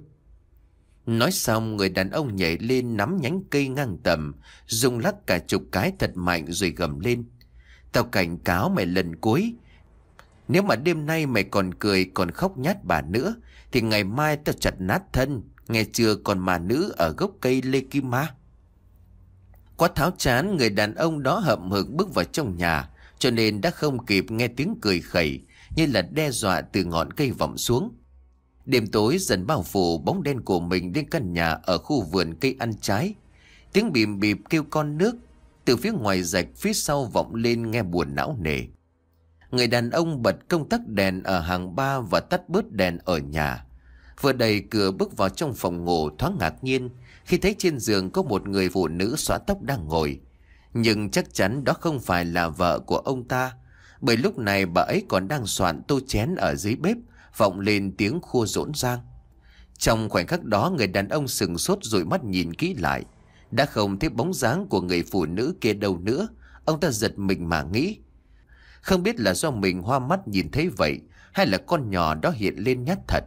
Speaker 1: Nói xong người đàn ông nhảy lên nắm nhánh cây ngang tầm, rung lắc cả chục cái thật mạnh rồi gầm lên: Tao cảnh cáo mày lần cuối, nếu mà đêm nay mày còn cười còn khóc nhát bà nữa, thì ngày mai tao chặt nát thân, nghe chưa con ma nữ ở gốc cây lê kim ma. Quá tháo chán, người đàn ông đó hậm hực bước vào trong nhà, cho nên đã không kịp nghe tiếng cười khẩy như là đe dọa từ ngọn cây vọng xuống. Đêm tối dần bao phủ bóng đen của mình đến căn nhà ở khu vườn cây ăn trái. Tiếng bìm bịp kêu con nước, Từ phía ngoài rạch phía sau vọng lên nghe buồn não nề. Người đàn ông bật công tắc đèn ở hàng ba và tắt bớt đèn ở nhà. Vừa đẩy cửa bước vào trong phòng ngủ, thoáng ngạc nhiên khi thấy trên giường có một người phụ nữ xõa tóc đang ngồi. Nhưng chắc chắn đó không phải là vợ của ông ta, bởi lúc này bà ấy còn đang soạn tô chén ở dưới bếp, vọng lên tiếng khua rỗn rang. Trong khoảnh khắc đó, người đàn ông sừng sốt rồi mắt nhìn kỹ lại. Đã không thấy bóng dáng của người phụ nữ kia đâu nữa. Ông ta giật mình mà nghĩ, không biết là do mình hoa mắt nhìn thấy vậy, hay là con nhỏ đó hiện lên nhát thật.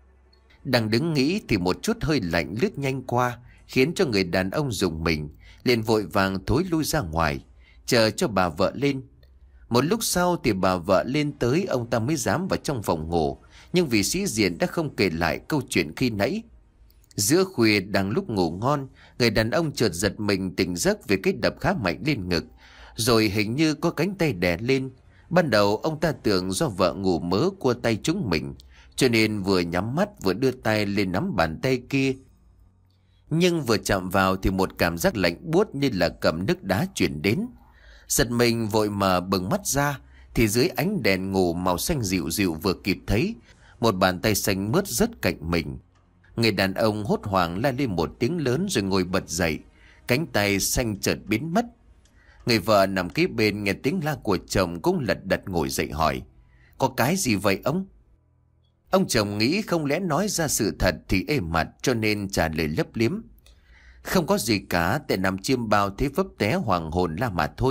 Speaker 1: Đang đứng nghĩ thì một chút hơi lạnh lướt nhanh qua, khiến cho người đàn ông rùng mình, liền vội vàng thối lui ra ngoài, chờ cho bà vợ lên. Một lúc sau thì bà vợ lên tới, ông ta mới dám vào trong phòng ngủ. Nhưng vì sĩ diện đã không kể lại câu chuyện khi nãy. Giữa khuya đang lúc ngủ ngon, người đàn ông chợt giật mình tỉnh giấc vì cái đập khá mạnh lên ngực, rồi hình như có cánh tay đè lên. Ban đầu ông ta tưởng do vợ ngủ mớ cua tay trúng mình, cho nên vừa nhắm mắt vừa đưa tay lên nắm bàn tay kia. Nhưng vừa chạm vào thì một cảm giác lạnh buốt như là cầm nước đá chuyển đến. Giật mình vội mở bừng mắt ra thì dưới ánh đèn ngủ màu xanh dịu dịu vừa kịp thấy một bàn tay xanh mướt rất cạnh mình. Người đàn ông hốt hoảng la lên một tiếng lớn rồi ngồi bật dậy, cánh tay xanh chợt biến mất. Người vợ nằm kế bên nghe tiếng la của chồng cũng lật đật ngồi dậy hỏi, có cái gì vậy ông? Ông chồng nghĩ không lẽ nói ra sự thật thì ê mặt, cho nên trả lời lấp liếm, không có gì cả, tại nằm chiêm bao thế vấp té hoàng hồn la mà thôi.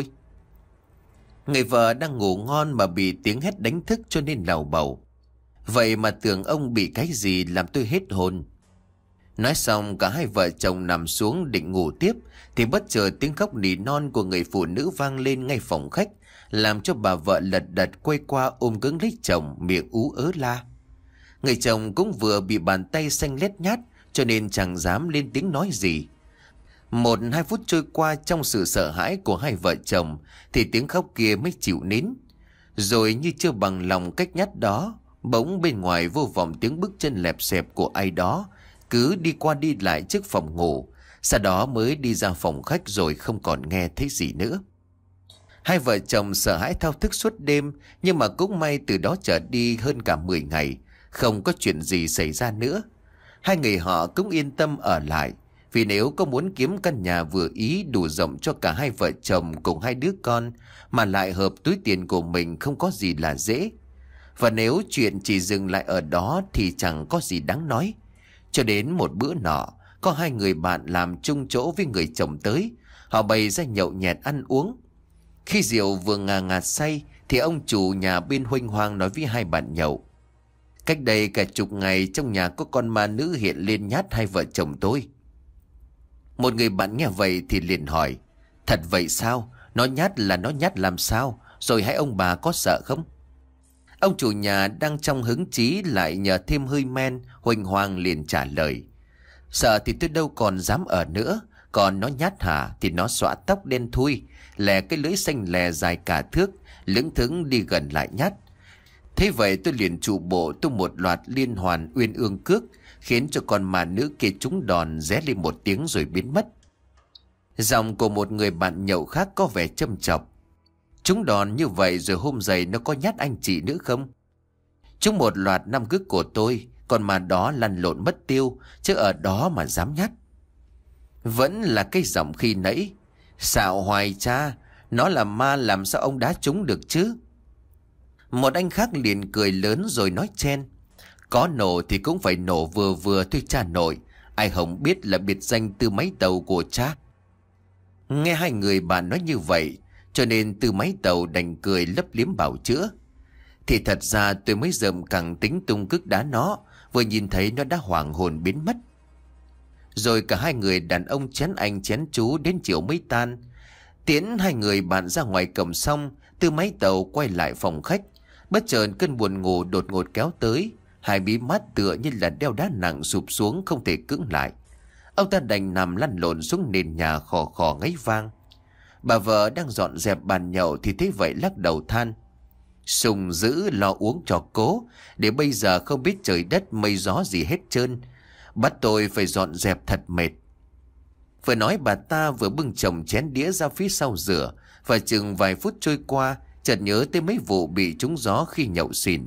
Speaker 1: Người vợ đang ngủ ngon mà bị tiếng hét đánh thức cho nên lầu bầu, vậy mà tưởng ông bị cái gì làm tôi hết hồn. Nói xong cả hai vợ chồng nằm xuống định ngủ tiếp thì bất chợt tiếng khóc nỉ non của người phụ nữ vang lên ngay phòng khách, làm cho bà vợ lật đật quay qua ôm cứng lấy chồng, miệng ú ớ la. Người chồng cũng vừa bị bàn tay xanh lét nhát, cho nên chẳng dám lên tiếng nói gì. Một hai phút trôi qua trong sự sợ hãi của hai vợ chồng thì tiếng khóc kia mới chịu nín. Rồi như chưa bằng lòng cách nhát đó, bỗng bên ngoài vô vọng tiếng bước chân lẹp xẹp của ai đó cứ đi qua đi lại trước phòng ngủ, sau đó mới đi ra phòng khách rồi không còn nghe thấy gì nữa. Hai vợ chồng sợ hãi thao thức suốt đêm, nhưng mà cũng may từ đó trở đi hơn cả mười ngày không có chuyện gì xảy ra nữa. Hai người họ cũng yên tâm ở lại, vì nếu có muốn kiếm căn nhà vừa ý đủ rộng cho cả hai vợ chồng cùng hai đứa con mà lại hợp túi tiền của mình không có gì là dễ. Và nếu chuyện chỉ dừng lại ở đó thì chẳng có gì đáng nói. Cho đến một bữa nọ, có hai người bạn làm chung chỗ với người chồng tới, họ bày ra nhậu nhẹt ăn uống. Khi rượu vừa ngà ngạt say thì ông chủ nhà bên huênh hoang nói với hai bạn nhậu, cách đây cả chục ngày trong nhà có con ma nữ hiện lên nhát hai vợ chồng tôi. Một người bạn nghe vậy thì liền hỏi, thật vậy sao? Nó nhát là nó nhát làm sao? Rồi hai ông bà có sợ không? Ông chủ nhà đang trong hứng chí lại nhờ thêm hơi men, huênh hoang liền trả lời, sợ thì tôi đâu còn dám ở nữa. Còn nó nhát hả thì nó xõa tóc đen thui, lè cái lưỡi xanh lè dài cả thước, lững thững đi gần lại nhát. Thế vậy tôi liền trụ bộ tung một loạt liên hoàn uyên ương cước, khiến cho con ma nữ kia trúng đòn ré lên một tiếng rồi biến mất. Giọng của một người bạn nhậu khác có vẻ châm chọc, trúng đòn như vậy rồi hôm giày nó có nhát anh chị nữa không? Trúng một loạt năm cước của tôi, còn mà đó lăn lộn mất tiêu, chứ ở đó mà dám nhát. Vẫn là cái giọng khi nãy, xạo hoài cha, nó là ma làm sao ông đá trúng được chứ? Một anh khác liền cười lớn rồi nói chen, có nổ thì cũng phải nổ vừa vừa thôi cha nội, ai không biết là biệt danh Tư Máy Tàu của cha. Nghe hai người bạn nói như vậy, cho nên Tư Máy Tàu đành cười lấp liếm bảo chữa, thì thật ra tôi mới dợm cẳng tính tung cước đá nó, vừa nhìn thấy nó đã hoảng hồn biến mất. Rồi cả hai người đàn ông chén anh chén chú đến chiều mới tan. Tiễn hai người bạn ra ngoài cổng xong, Tư Máy Tàu quay lại phòng khách. Bất chợt cơn buồn ngủ đột ngột kéo tới, hai mí mắt tựa như là đeo đá nặng sụp xuống không thể cưỡng lại. Ông ta đành nằm lăn lộn xuống nền nhà khò khò ngáy vang. Bà vợ đang dọn dẹp bàn nhậu thì thấy vậy lắc đầu than, sùng dữ lo uống cho cố, để bây giờ không biết trời đất mây gió gì hết trơn, bắt tôi phải dọn dẹp thật mệt. Vừa nói bà ta vừa bưng chồng chén đĩa ra phía sau rửa. Và chừng vài phút trôi qua, chợt nhớ tới mấy vụ bị trúng gió khi nhậu xỉn.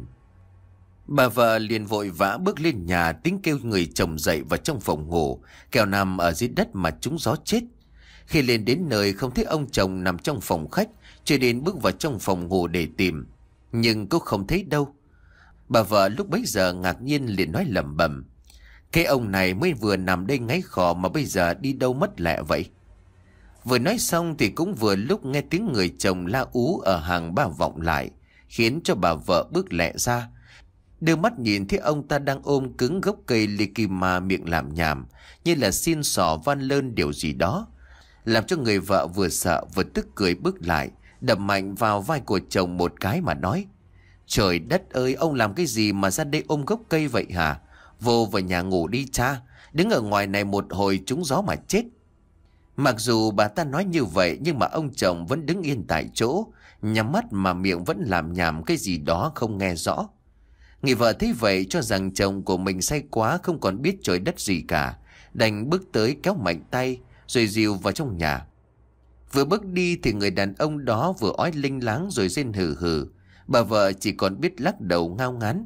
Speaker 1: Bà vợ liền vội vã bước lên nhà, tính kêu người chồng dậy vào trong phòng ngủ, kẻo nằm ở dưới đất mà trúng gió chết. Khi lên đến nơi không thấy ông chồng nằm trong phòng khách, cho nên bước vào trong phòng ngủ để tìm, nhưng cũng không thấy đâu. Bà vợ lúc bấy giờ ngạc nhiên liền nói lẩm bẩm: cái ông này mới vừa nằm đây ngáy khò mà bây giờ đi đâu mất lẹ vậy? Vừa nói xong thì cũng vừa lúc nghe tiếng người chồng la ú ở hàng ba vọng lại, khiến cho bà vợ bước lẹ ra. Đưa mắt nhìn thấy ông ta đang ôm cứng gốc cây Likima, miệng làm nhảm như là xin xỏ van lơn điều gì đó, làm cho người vợ vừa sợ vừa tức cười bước lại, đập mạnh vào vai của chồng một cái mà nói: trời đất ơi, ông làm cái gì mà ra đây ôm gốc cây vậy hả? Vô vào nhà ngủ đi cha, đứng ở ngoài này một hồi trúng gió mà chết. Mặc dù bà ta nói như vậy nhưng mà ông chồng vẫn đứng yên tại chỗ, nhắm mắt mà miệng vẫn làm nhảm cái gì đó không nghe rõ. Người vợ thấy vậy cho rằng chồng của mình say quá không còn biết trời đất gì cả, đành bước tới kéo mạnh tay rồi dìu vào trong nhà. Vừa bước đi thì người đàn ông đó vừa ói linh láng rồi rên hừ hừ. Bà vợ chỉ còn biết lắc đầu ngao ngán.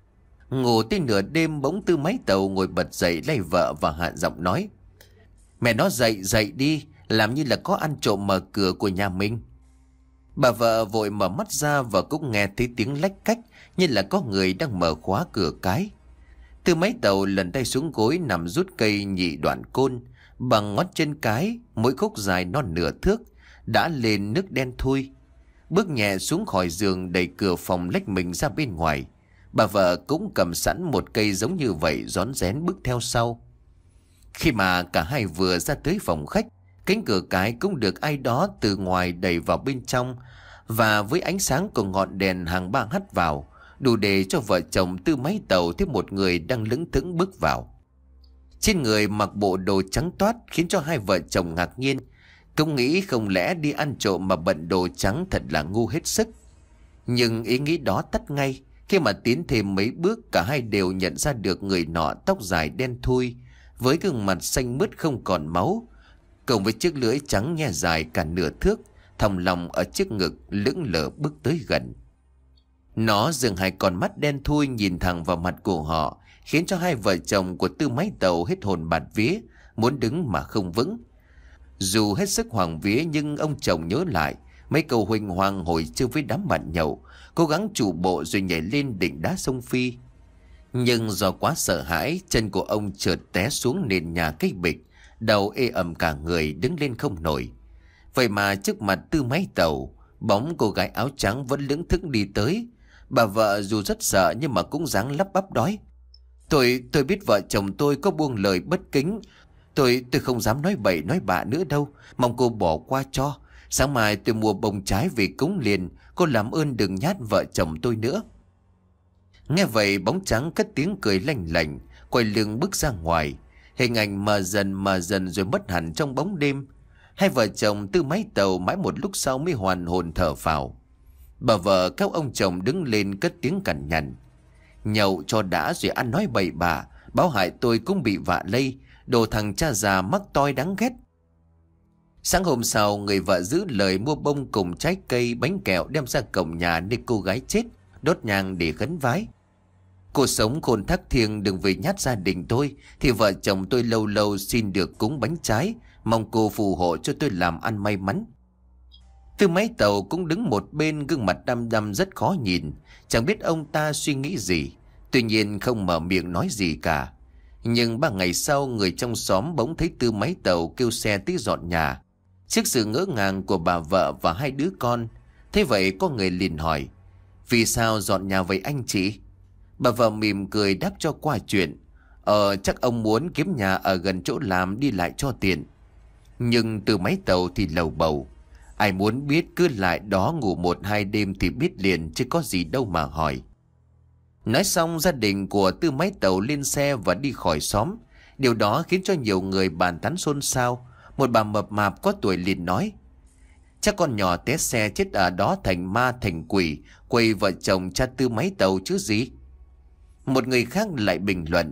Speaker 1: Ngủ tới nửa đêm bỗng Tư Máy Tàu ngồi bật dậy lay vợ và hạ giọng nói: mẹ nó dậy dậy đi, làm như là có ăn trộm mở cửa của nhà mình. Bà vợ vội mở mắt ra và cũng nghe thấy tiếng lách cách như là có người đang mở khóa cửa cái. Tư Máy Tàu lần tay xuống gối nằm rút cây nhị đoạn côn bằng ngón chân cái, mỗi khúc dài non nửa thước, đã lên nước đen thui. Bước nhẹ xuống khỏi giường, đẩy cửa phòng lách mình ra bên ngoài. Bà vợ cũng cầm sẵn một cây giống như vậy, rón rén bước theo sau. Khi mà cả hai vừa ra tới phòng khách, cánh cửa cái cũng được ai đó từ ngoài đẩy vào bên trong, và với ánh sáng của ngọn đèn hàng ba hắt vào, đủ để cho vợ chồng Tư Máy Tàu thấy một người đang lững thững bước vào. Trên người mặc bộ đồ trắng toát khiến cho hai vợ chồng ngạc nhiên. Cũng nghĩ không lẽ đi ăn trộm mà bận đồ trắng thật là ngu hết sức. Nhưng ý nghĩ đó tắt ngay khi mà tiến thêm mấy bước. Cả hai đều nhận ra được người nọ tóc dài đen thui, với gương mặt xanh mướt không còn máu, cộng với chiếc lưỡi trắng nhe dài cả nửa thước thòng lòng ở trước ngực, lững lờ bước tới gần. Nó dừng hai con mắt đen thui nhìn thẳng vào mặt của họ, khiến cho hai vợ chồng của Tư Máy Tàu hết hồn bạt vía, muốn đứng mà không vững. Dù hết sức hoảng vía nhưng ông chồng nhớ lại mấy câu huênh hoang hồi trưa với đám bạn nhậu, cố gắng trụ bộ rồi nhảy lên đỉnh đá sông Phi. Nhưng do quá sợ hãi, chân của ông chợt té xuống nền nhà cái bịch, đầu ê ẩm cả người, đứng lên không nổi. Vậy mà trước mặt Tư Máy Tàu, bóng cô gái áo trắng vẫn lững thững đi tới. Bà vợ dù rất sợ nhưng mà cũng dáng lắp bắp nói: Tôi, tôi biết vợ chồng tôi có buông lời bất kính. Tôi, tôi không dám nói bậy nói bạ nữa đâu. Mong cô bỏ qua cho. Sáng mai tôi mua bông trái về cúng liền. Cô làm ơn đừng nhát vợ chồng tôi nữa. Nghe vậy bóng trắng cất tiếng cười lanh lảnh, quay lưng bước ra ngoài. Hình ảnh mờ dần mờ dần rồi mất hẳn trong bóng đêm. Hai vợ chồng Tư Máy Tàu mãi một lúc sau mới hoàn hồn thở phào. Bà vợ kéo ông chồng đứng lên cất tiếng cằn nhằn: Nhậu cho đã rồi ăn nói bậy bạ, báo hại tôi cũng bị vạ lây. Đồ thằng cha già mắc toi đáng ghét. Sáng hôm sau, người vợ giữ lời mua bông cùng trái cây bánh kẹo đem ra cổng nhà nơi cô gái chết, đốt nhang để khấn vái. Cô sống khôn thác thiêng đừng về nhát gia đình tôi, thì vợ chồng tôi lâu lâu xin được cúng bánh trái, mong cô phù hộ cho tôi làm ăn may mắn. Tư Máy Tàu cũng đứng một bên, gương mặt đăm đăm rất khó nhìn, chẳng biết ông ta suy nghĩ gì, tuy nhiên không mở miệng nói gì cả. Nhưng ba ngày sau, người trong xóm bỗng thấy Tư Máy Tàu kêu xe tới dọn nhà. Trước sự ngỡ ngàng của bà vợ và hai đứa con, thế vậy có người liền hỏi: Vì sao dọn nhà vậy anh chị? Bà vợ mỉm cười đáp cho qua chuyện: Ờ chắc ông muốn kiếm nhà ở gần chỗ làm, đi lại cho tiện. Nhưng Tư Máy Tàu thì lầu bầu: Ai muốn biết cứ lại đó ngủ một hai đêm thì biết liền, chứ có gì đâu mà hỏi. Nói xong, gia đình của Tư Máy Tàu lên xe và đi khỏi xóm. Điều đó khiến cho nhiều người bàn tán xôn xao. Một bà mập mạp có tuổi liền nói: Chắc con nhỏ té xe chết ở đó thành ma thành quỷ, quay vợ chồng cha Tư Máy Tàu chứ gì. Một người khác lại bình luận: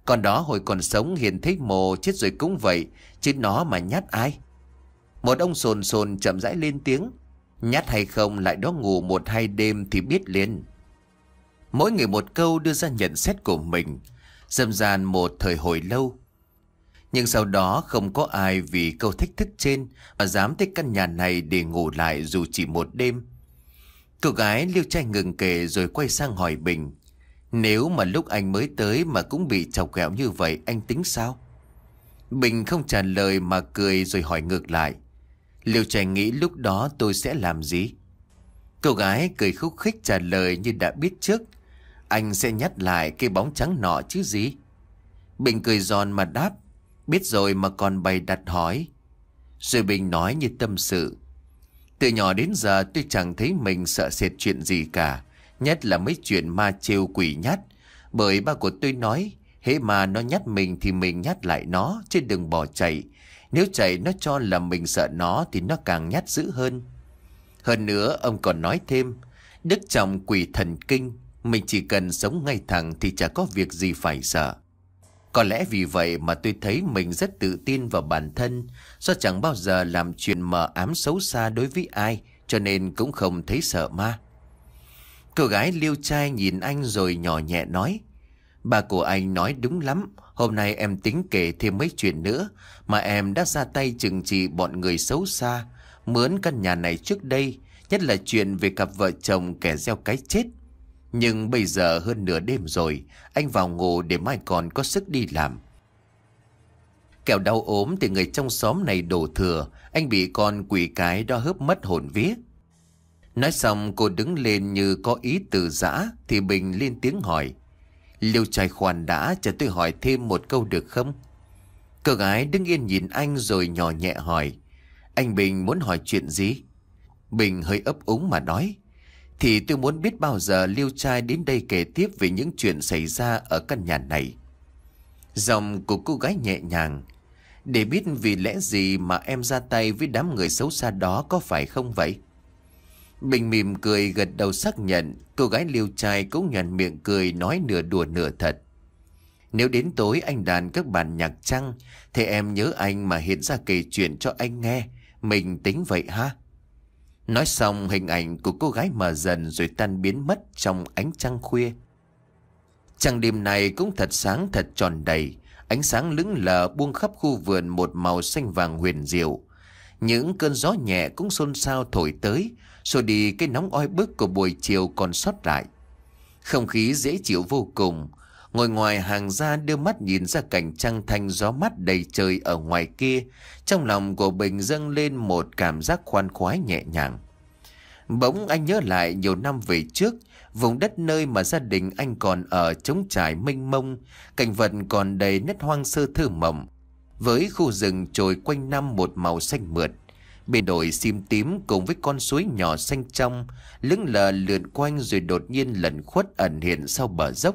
Speaker 1: Con đó hồi còn sống hiền thích mồ, chết rồi cũng vậy, chứ nó mà nhát ai? Một ông sồn sồn chậm rãi lên tiếng. Nhát hay không lại đó ngủ một hai đêm thì biết liền. Mỗi người một câu đưa ra nhận xét của mình, dâm gian một thời hồi lâu. Nhưng sau đó không có ai vì câu thách thức trên mà dám tới căn nhà này để ngủ lại dù chỉ một đêm. Cô gái liêu trai ngừng kể rồi quay sang hỏi Bình. Nếu mà lúc anh mới tới mà cũng bị chọc ghẹo như vậy, anh tính sao? Bình không trả lời mà cười rồi hỏi ngược lại. Liêu trai nghĩ lúc đó tôi sẽ làm gì? Cô gái cười khúc khích trả lời như đã biết trước. Anh sẽ nhắc lại cái bóng trắng nọ chứ gì? Bình cười giòn mà đáp. Biết rồi mà còn bày đặt hỏi. Rồi Bình nói như tâm sự. Từ nhỏ đến giờ tôi chẳng thấy mình sợ sệt chuyện gì cả. Nhất là mấy chuyện ma trêu quỷ nhát. Bởi ba của tôi nói, hễ mà nó nhát mình thì mình nhát lại nó, chứ đừng bỏ chạy. Nếu chạy nó cho là mình sợ nó thì nó càng nhát dữ hơn. Hơn nữa ông còn nói thêm, đức trọng quỷ thần kinh, mình chỉ cần sống ngay thẳng thì chả có việc gì phải sợ. Có lẽ vì vậy mà tôi thấy mình rất tự tin vào bản thân, do chẳng bao giờ làm chuyện mờ ám xấu xa đối với ai, cho nên cũng không thấy sợ ma. Cô gái liêu trai nhìn anh rồi nhỏ nhẹ nói. Bà của anh nói đúng lắm, hôm nay em tính kể thêm mấy chuyện nữa, mà em đã ra tay trừng trị bọn người xấu xa, mướn căn nhà này trước đây, nhất là chuyện về cặp vợ chồng kẻ gieo cái chết. Nhưng bây giờ hơn nửa đêm rồi, anh vào ngủ để mai còn có sức đi làm. Kẻo đau ốm thì người trong xóm này đổ thừa, anh bị con quỷ cái đó hớp mất hồn vía. Nói xong cô đứng lên như có ý từ giã, thì Bình lên tiếng hỏi. Liêu trai khoan đã, cho tôi hỏi thêm một câu được không? Cô gái đứng yên nhìn anh rồi nhỏ nhẹ hỏi. Anh Bình muốn hỏi chuyện gì? Bình hơi ấp úng mà nói. Thì tôi muốn biết bao giờ Liêu trai đến đây kể tiếp về những chuyện xảy ra ở căn nhà này. Giọng của cô gái nhẹ nhàng. Để biết vì lẽ gì mà em ra tay với đám người xấu xa đó, có phải không vậy? Bình mỉm cười gật đầu xác nhận. Cô gái liêu trai cũng nhoẻn miệng cười nói nửa đùa nửa thật. Nếu đến tối anh đàn các bản nhạc trăng thì em nhớ anh mà hiện ra kể chuyện cho anh nghe. Mình tính vậy ha? Nói xong hình ảnh của cô gái mờ dần rồi tan biến mất trong ánh trăng khuya. Trăng đêm này cũng thật sáng thật tròn đầy. Ánh sáng lững lờ buông khắp khu vườn một màu xanh vàng huyền diệu. Những cơn gió nhẹ cũng xôn xao thổi tới, rồi đi cái nóng oi bức của buổi chiều còn sót lại. Không khí dễ chịu vô cùng. Ngồi ngoài hàng ra đưa mắt nhìn ra cảnh trăng thanh gió mát đầy trời ở ngoài kia, trong lòng của Bình dâng lên một cảm giác khoan khoái nhẹ nhàng. Bỗng anh nhớ lại nhiều năm về trước, vùng đất nơi mà gia đình anh còn ở trống trải mênh mông, cảnh vật còn đầy nét hoang sơ thơ mộng, với khu rừng trồi quanh năm một màu xanh mượt. Bên đồi sim tím cùng với con suối nhỏ xanh trong, lững lờ lượn quanh rồi đột nhiên lẩn khuất ẩn hiện sau bờ dốc.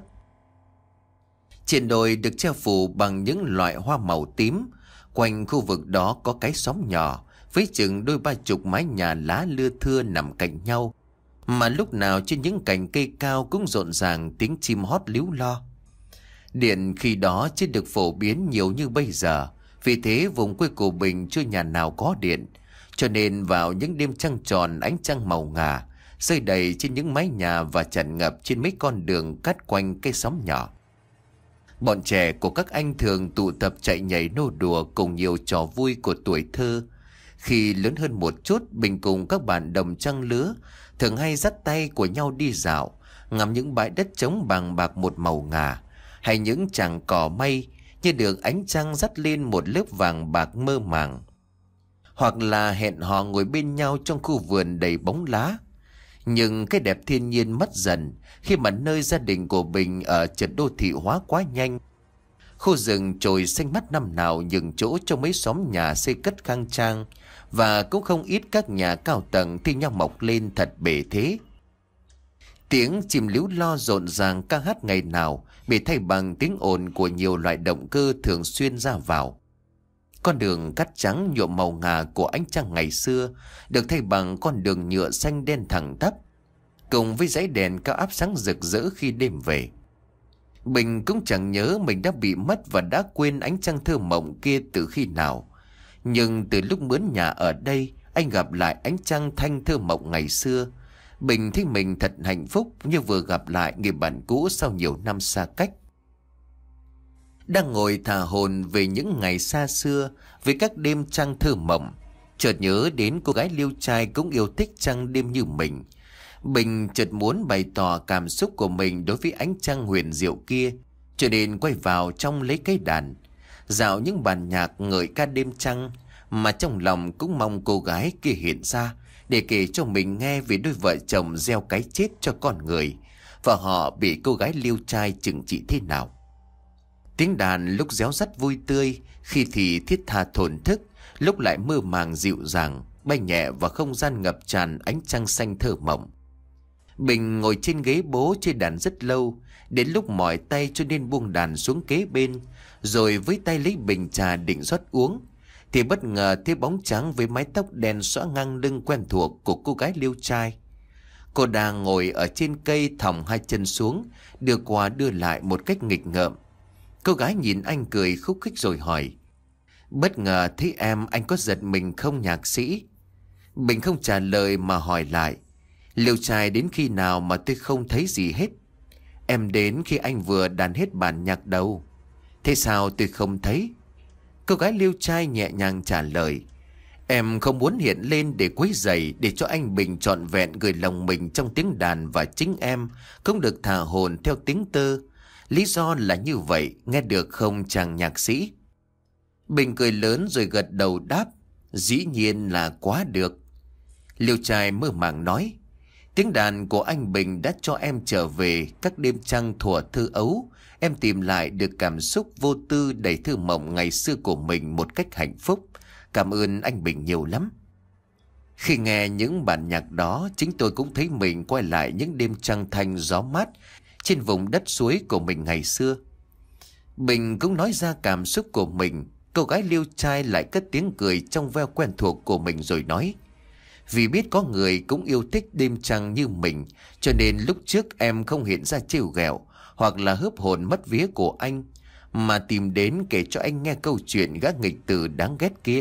Speaker 1: Trên đồi được che phủ bằng những loại hoa màu tím. Quanh khu vực đó có cái xóm nhỏ với chừng đôi ba chục mái nhà lá lưa thưa nằm cạnh nhau, mà lúc nào trên những cành cây cao cũng rộn ràng tiếng chim hót líu lo. Điện khi đó chưa được phổ biến nhiều như bây giờ, vì thế vùng quê của Bình chưa nhà nào có điện, cho nên vào những đêm trăng tròn, ánh trăng màu ngà rơi đầy trên những mái nhà và tràn ngập trên mấy con đường cắt quanh cây xóm nhỏ. Bọn trẻ của các anh thường tụ tập chạy nhảy nô đùa cùng nhiều trò vui của tuổi thơ. Khi lớn hơn một chút, Bình cùng các bạn đồng trang lứa thường hay dắt tay của nhau đi dạo, ngắm những bãi đất trống bằng bạc một màu ngà, hay những chàng cỏ mây như được ánh trăng dắt lên một lớp vàng bạc mơ màng. Hoặc là hẹn hò ngồi bên nhau trong khu vườn đầy bóng lá. Nhưng cái đẹp thiên nhiên mất dần khi mà nơi gia đình của Bình ở chợt đô thị hóa quá nhanh. Khu rừng trồi xanh mát năm nào nhường chỗ cho mấy xóm nhà xây cất khang trang, và cũng không ít các nhà cao tầng thi nhau mọc lên thật bề thế. Tiếng chim líu lo rộn ràng ca hát ngày nào bị thay bằng tiếng ồn của nhiều loại động cơ thường xuyên ra vào. Con đường cát trắng nhuộm màu ngà của ánh trăng ngày xưa được thay bằng con đường nhựa xanh đen thẳng tắp, cùng với dãy đèn cao áp sáng rực rỡ khi đêm về. Bình cũng chẳng nhớ mình đã bị mất và đã quên ánh trăng thơ mộng kia từ khi nào. Nhưng từ lúc mướn nhà ở đây, anh gặp lại ánh trăng thanh thơ mộng ngày xưa. Bình thấy mình thật hạnh phúc, như vừa gặp lại người bạn cũ sau nhiều năm xa cách. Đang ngồi thả hồn về những ngày xa xưa, với các đêm trăng thơ mộng, chợt nhớ đến cô gái liêu trai cũng yêu thích trăng đêm như mình. Bình chợt muốn bày tỏ cảm xúc của mình đối với ánh trăng huyền diệu kia, cho nên quay vào trong lấy cây đàn, dạo những bản nhạc ngợi ca đêm trăng, mà trong lòng cũng mong cô gái kia hiện ra để kể cho mình nghe về đôi vợ chồng gieo cái chết cho con người, và họ bị cô gái liêu trai trừng trị thế nào. Tiếng đàn lúc réo rắt vui tươi, khi thì thiết tha thổn thức, lúc lại mơ màng dịu dàng, bay nhẹ vào không gian ngập tràn ánh trăng xanh thơ mộng. Bình ngồi trên ghế bố chơi đàn rất lâu, đến lúc mỏi tay cho nên buông đàn xuống kế bên, rồi với tay lấy bình trà định rót uống, thì bất ngờ thấy bóng trắng với mái tóc đen xõa ngang lưng quen thuộc của cô gái liêu trai. Cô đang ngồi ở trên cây thòng hai chân xuống, đưa qua đưa lại một cách nghịch ngợm. Cô gái nhìn anh cười khúc khích rồi hỏi: "Bất ngờ thấy em, anh có giật mình không nhạc sĩ?" Bình không trả lời mà hỏi lại: "Liêu trai đến khi nào mà tôi không thấy gì hết?" "Em đến khi anh vừa đàn hết bản nhạc đầu." "Thế sao tôi không thấy?" Cô gái liêu trai nhẹ nhàng trả lời: "Em không muốn hiện lên để quấy rầy, để cho anh Bình trọn vẹn gửi lòng mình trong tiếng đàn, và chính em cũng được thả hồn theo tiếng tơ. Lý do là như vậy, nghe được không chàng nhạc sĩ?" Bình cười lớn rồi gật đầu đáp: "Dĩ nhiên là quá được." Liêu trai mơ màng nói: "Tiếng đàn của anh Bình đã cho em trở về các đêm trăng thuở thơ ấu. Em tìm lại được cảm xúc vô tư đầy thơ mộng ngày xưa của mình một cách hạnh phúc. Cảm ơn anh Bình nhiều lắm." Khi nghe những bản nhạc đó, chính tôi cũng thấy mình quay lại những đêm trăng thanh gió mát trên vùng đất suối của mình ngày xưa. Bình cũng nói ra cảm xúc của mình. Cô gái liêu trai lại cất tiếng cười trong veo quen thuộc của mình rồi nói: "Vì biết có người cũng yêu thích đêm trăng như mình, cho nên lúc trước em không hiện ra trêu ghẹo hoặc là hớp hồn mất vía của anh, mà tìm đến kể cho anh nghe câu chuyện gã nghịch tử đáng ghét kia."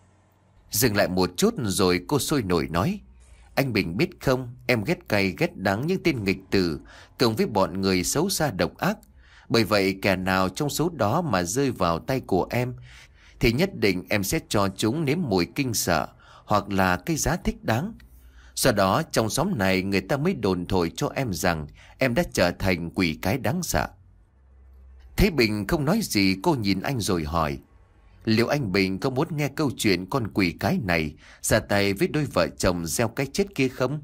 Speaker 1: Dừng lại một chút rồi cô sôi nổi nói: "Anh Bình biết không, em ghét cay ghét đắng những tên nghịch tử cộng với bọn người xấu xa độc ác. Bởi vậy kẻ nào trong số đó mà rơi vào tay của em thì nhất định em sẽ cho chúng nếm mùi kinh sợ hoặc là cái giá thích đáng. Sau đó trong xóm này người ta mới đồn thổi cho em rằng em đã trở thành quỷ cái đáng sợ." Thấy Bình không nói gì, cô nhìn anh rồi hỏi: "Liệu anh Bình có muốn nghe câu chuyện con quỷ cái này ra tay với đôi vợ chồng gieo cái chết kia không?"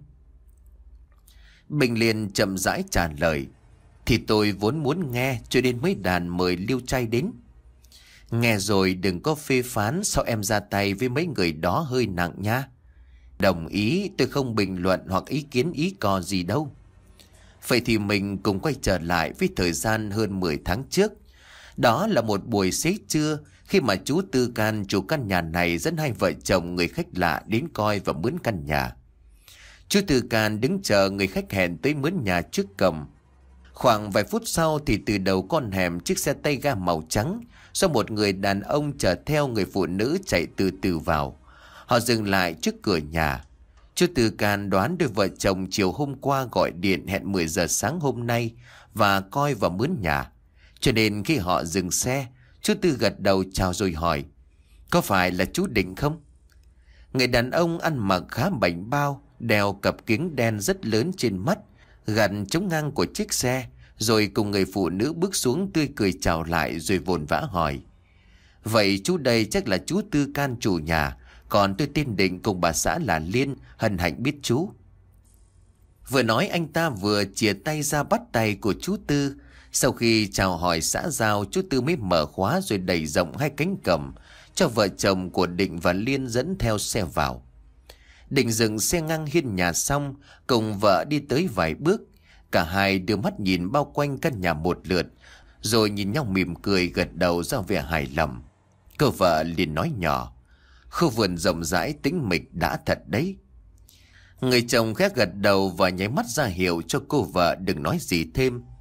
Speaker 1: Bình liền chậm rãi trả lời: "Thì tôi vốn muốn nghe, cho nên mới đàn mời liêu trai đến." "Nghe rồi đừng có phê phán, sao em ra tay với mấy người đó hơi nặng nha." "Đồng ý, tôi không bình luận hoặc ý kiến ý cò gì đâu." Vậy thì mình cùng quay trở lại với thời gian hơn mười tháng trước. Đó là một buổi xế trưa, khi mà chú Tư Can, chủ căn nhà này, dẫn hai vợ chồng người khách lạ đến coi và mướn căn nhà. Chú Tư Can đứng chờ người khách hẹn tới mướn nhà trước cổng. Khoảng vài phút sau thì từ đầu con hẻm, chiếc xe tay ga màu trắng do một người đàn ông chở theo người phụ nữ chạy từ từ vào. Họ dừng lại trước cửa nhà. Chú Tư Can đoán đôi vợ chồng chiều hôm qua gọi điện hẹn mười giờ sáng hôm nay và coi và mướn nhà. Cho nên khi họ dừng xe, chú Tư gật đầu chào rồi hỏi: "Có phải là chú Định không?" Người đàn ông ăn mặc khá bảnh bao, đeo cặp kính đen rất lớn trên mắt, gặt chống ngang của chiếc xe, rồi cùng người phụ nữ bước xuống tươi cười chào lại rồi vồn vã hỏi: "Vậy chú đây chắc là chú Tư Can chủ nhà, còn tôi tên Định cùng bà xã là Liên, hân hạnh biết chú." Vừa nói anh ta vừa chìa tay ra bắt tay của chú Tư. Sau khi chào hỏi xã giao, chú Tư mới mở khóa rồi đẩy rộng hai cánh cổng cho vợ chồng của Định và Liên dẫn theo xe vào. Định dừng xe ngang hiên nhà xong, cùng vợ đi tới vài bước. Cả hai đưa mắt nhìn bao quanh căn nhà một lượt, rồi nhìn nhau mỉm cười gật đầu ra vẻ hài lòng. Cô vợ liền nói nhỏ: "Khu vườn rộng rãi tĩnh mịch đã thật đấy." Người chồng khẽ gật đầu và nháy mắt ra hiệu cho cô vợ đừng nói gì thêm.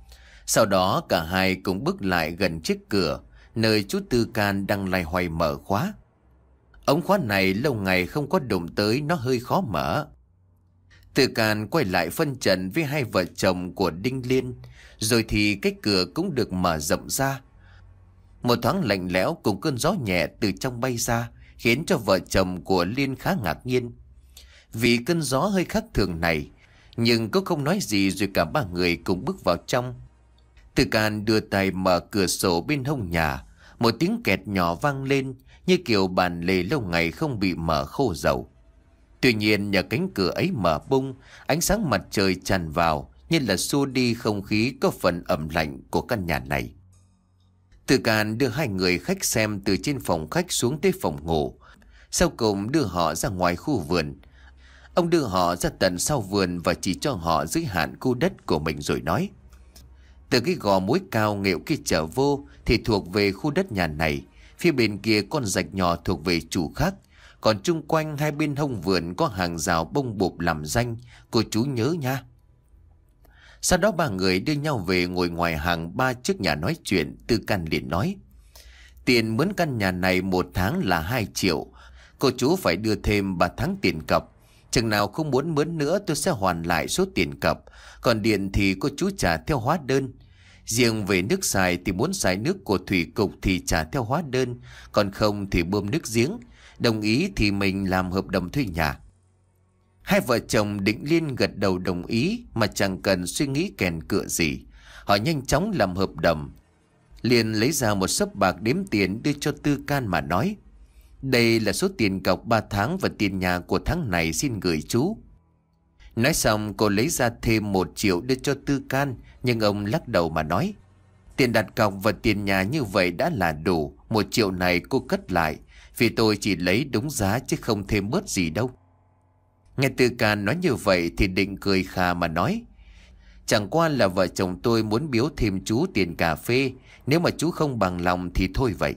Speaker 1: Sau đó cả hai cùng bước lại gần chiếc cửa, nơi chú Tư Can đang loay hoay mở khóa. Ống khóa này lâu ngày không có đụng tới, nó hơi khó mở. Tư Can quay lại phân trần với hai vợ chồng của Đinh Liên, rồi thì cái cửa cũng được mở rộng ra. Một thoáng lạnh lẽo cùng cơn gió nhẹ từ trong bay ra, khiến cho vợ chồng của Liên khá ngạc nhiên. Vì cơn gió hơi khác thường này, nhưng cũng không nói gì, rồi cả ba người cùng bước vào trong. Tư Can đưa tay mở cửa sổ bên hông nhà, một tiếng kẹt nhỏ vang lên, như kiểu bàn lề lâu ngày không bị mở khô dầu. Tuy nhiên nhờ cánh cửa ấy mở bung, ánh sáng mặt trời tràn vào, như là xua đi không khí có phần ẩm lạnh của căn nhà này. Tư Can đưa hai người khách xem từ trên phòng khách xuống tới phòng ngủ, sau cùng đưa họ ra ngoài khu vườn. Ông đưa họ ra tận sau vườn và chỉ cho họ giới hạn khu đất của mình rồi nói: từ cái gò muối cao nghệu kia trở vô thì thuộc về khu đất nhà này, phía bên kia con rạch nhỏ thuộc về chủ khác, còn chung quanh hai bên hông vườn có hàng rào bông bụp làm danh, cô chú nhớ nha. Sau đó ba người đưa nhau về ngồi ngoài hàng ba trước nhà nói chuyện. Tư Can liền nói: tiền mướn căn nhà này một tháng là hai triệu, cô chú phải đưa thêm ba tháng tiền cọc. Chừng nào không muốn mướn nữa tôi sẽ hoàn lại số tiền cọc, còn điện thì cô chú trả theo hóa đơn. Riêng về nước xài thì muốn xài nước của thủy cục thì trả theo hóa đơn, còn không thì bơm nước giếng. Đồng ý thì mình làm hợp đồng thuê nhà. Hai vợ chồng Định Liên gật đầu đồng ý mà chẳng cần suy nghĩ kèn cựa gì. Họ nhanh chóng làm hợp đồng. Liền lấy ra một xấp bạc đếm tiền đưa cho Tư Can mà nói: đây là số tiền cọc ba tháng và tiền nhà của tháng này, xin gửi chú. Nói xong cô lấy ra thêm một triệu đưa cho Tư Can, nhưng ông lắc đầu mà nói: tiền đặt cọc và tiền nhà như vậy đã là đủ, một triệu này cô cất lại, vì tôi chỉ lấy đúng giá chứ không thêm bớt gì đâu. Nghe Tư Can nói như vậy thì Định cười khà mà nói: chẳng qua là vợ chồng tôi muốn biếu thêm chú tiền cà phê, nếu mà chú không bằng lòng thì thôi vậy.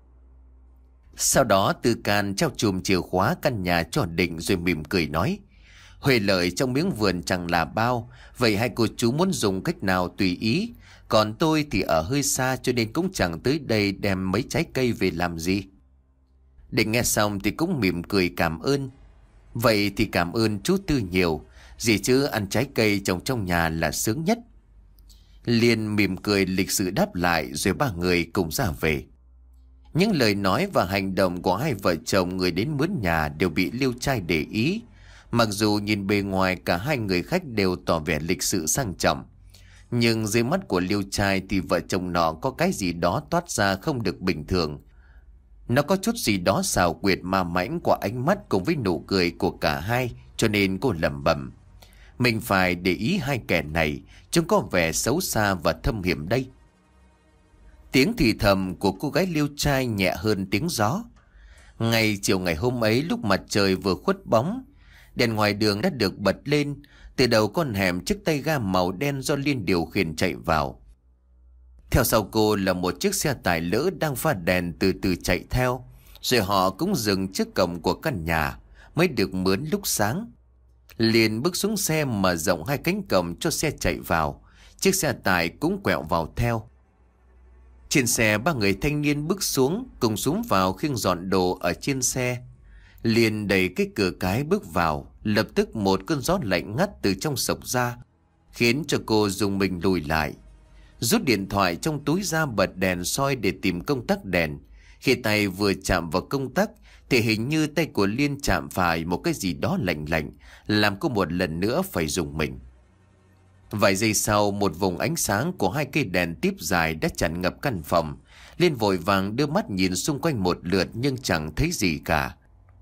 Speaker 1: Sau đó Tư Can trao chùm chìa khóa căn nhà cho Định rồi mỉm cười nói: huệ lợi trong miếng vườn chẳng là bao, vậy hai cô chú muốn dùng cách nào tùy ý, còn tôi thì ở hơi xa cho nên cũng chẳng tới đây đem mấy trái cây về làm gì. Định nghe xong thì cũng mỉm cười cảm ơn: vậy thì cảm ơn chú Tư nhiều, gì chứ ăn trái cây trồng trong nhà là sướng nhất. Liên mỉm cười lịch sự đáp lại, rồi ba người cùng ra về. Những lời nói và hành động của hai vợ chồng người đến mướn nhà đều bị Liêu Trai để ý. Mặc dù nhìn bề ngoài cả hai người khách đều tỏ vẻ lịch sự sang trọng, nhưng dưới mắt của Liêu Trai thì vợ chồng nọ có cái gì đó toát ra không được bình thường. Nó có chút gì đó xào quyệt ma mãnh qua ánh mắt cùng với nụ cười của cả hai, cho nên cô lẩm bẩm: mình phải để ý hai kẻ này, chúng có vẻ xấu xa và thâm hiểm đây. Tiếng thì thầm của cô gái Liêu Trai nhẹ hơn tiếng gió. Ngày chiều ngày hôm ấy, lúc mặt trời vừa khuất bóng, đèn ngoài đường đã được bật lên. Từ đầu con hẻm chiếc tay ga màu đen do Liên điều khiển chạy vào. Theo sau cô là một chiếc xe tải lỡ đang pha đèn từ từ chạy theo. Rồi họ cũng dừng trước cổng của căn nhà mới được mướn lúc sáng. Liền bước xuống xe mở rộng hai cánh cổng cho xe chạy vào. Chiếc xe tải cũng quẹo vào theo. Trên xe ba người thanh niên bước xuống, cùng xuống vào khiêng dọn đồ ở trên xe. Liền đẩy cái cửa cái bước vào, lập tức một cơn gió lạnh ngắt từ trong sộc ra, khiến cho cô dùng mình lùi lại. Rút điện thoại trong túi ra bật đèn soi để tìm công tắc đèn. Khi tay vừa chạm vào công tắc thì hình như tay của Liên chạm phải một cái gì đó lạnh lạnh, làm cô một lần nữa phải dùng mình. Vài giây sau, một vùng ánh sáng của hai cây đèn tiếp dài đã tràn ngập căn phòng. Liên vội vàng đưa mắt nhìn xung quanh một lượt nhưng chẳng thấy gì cả.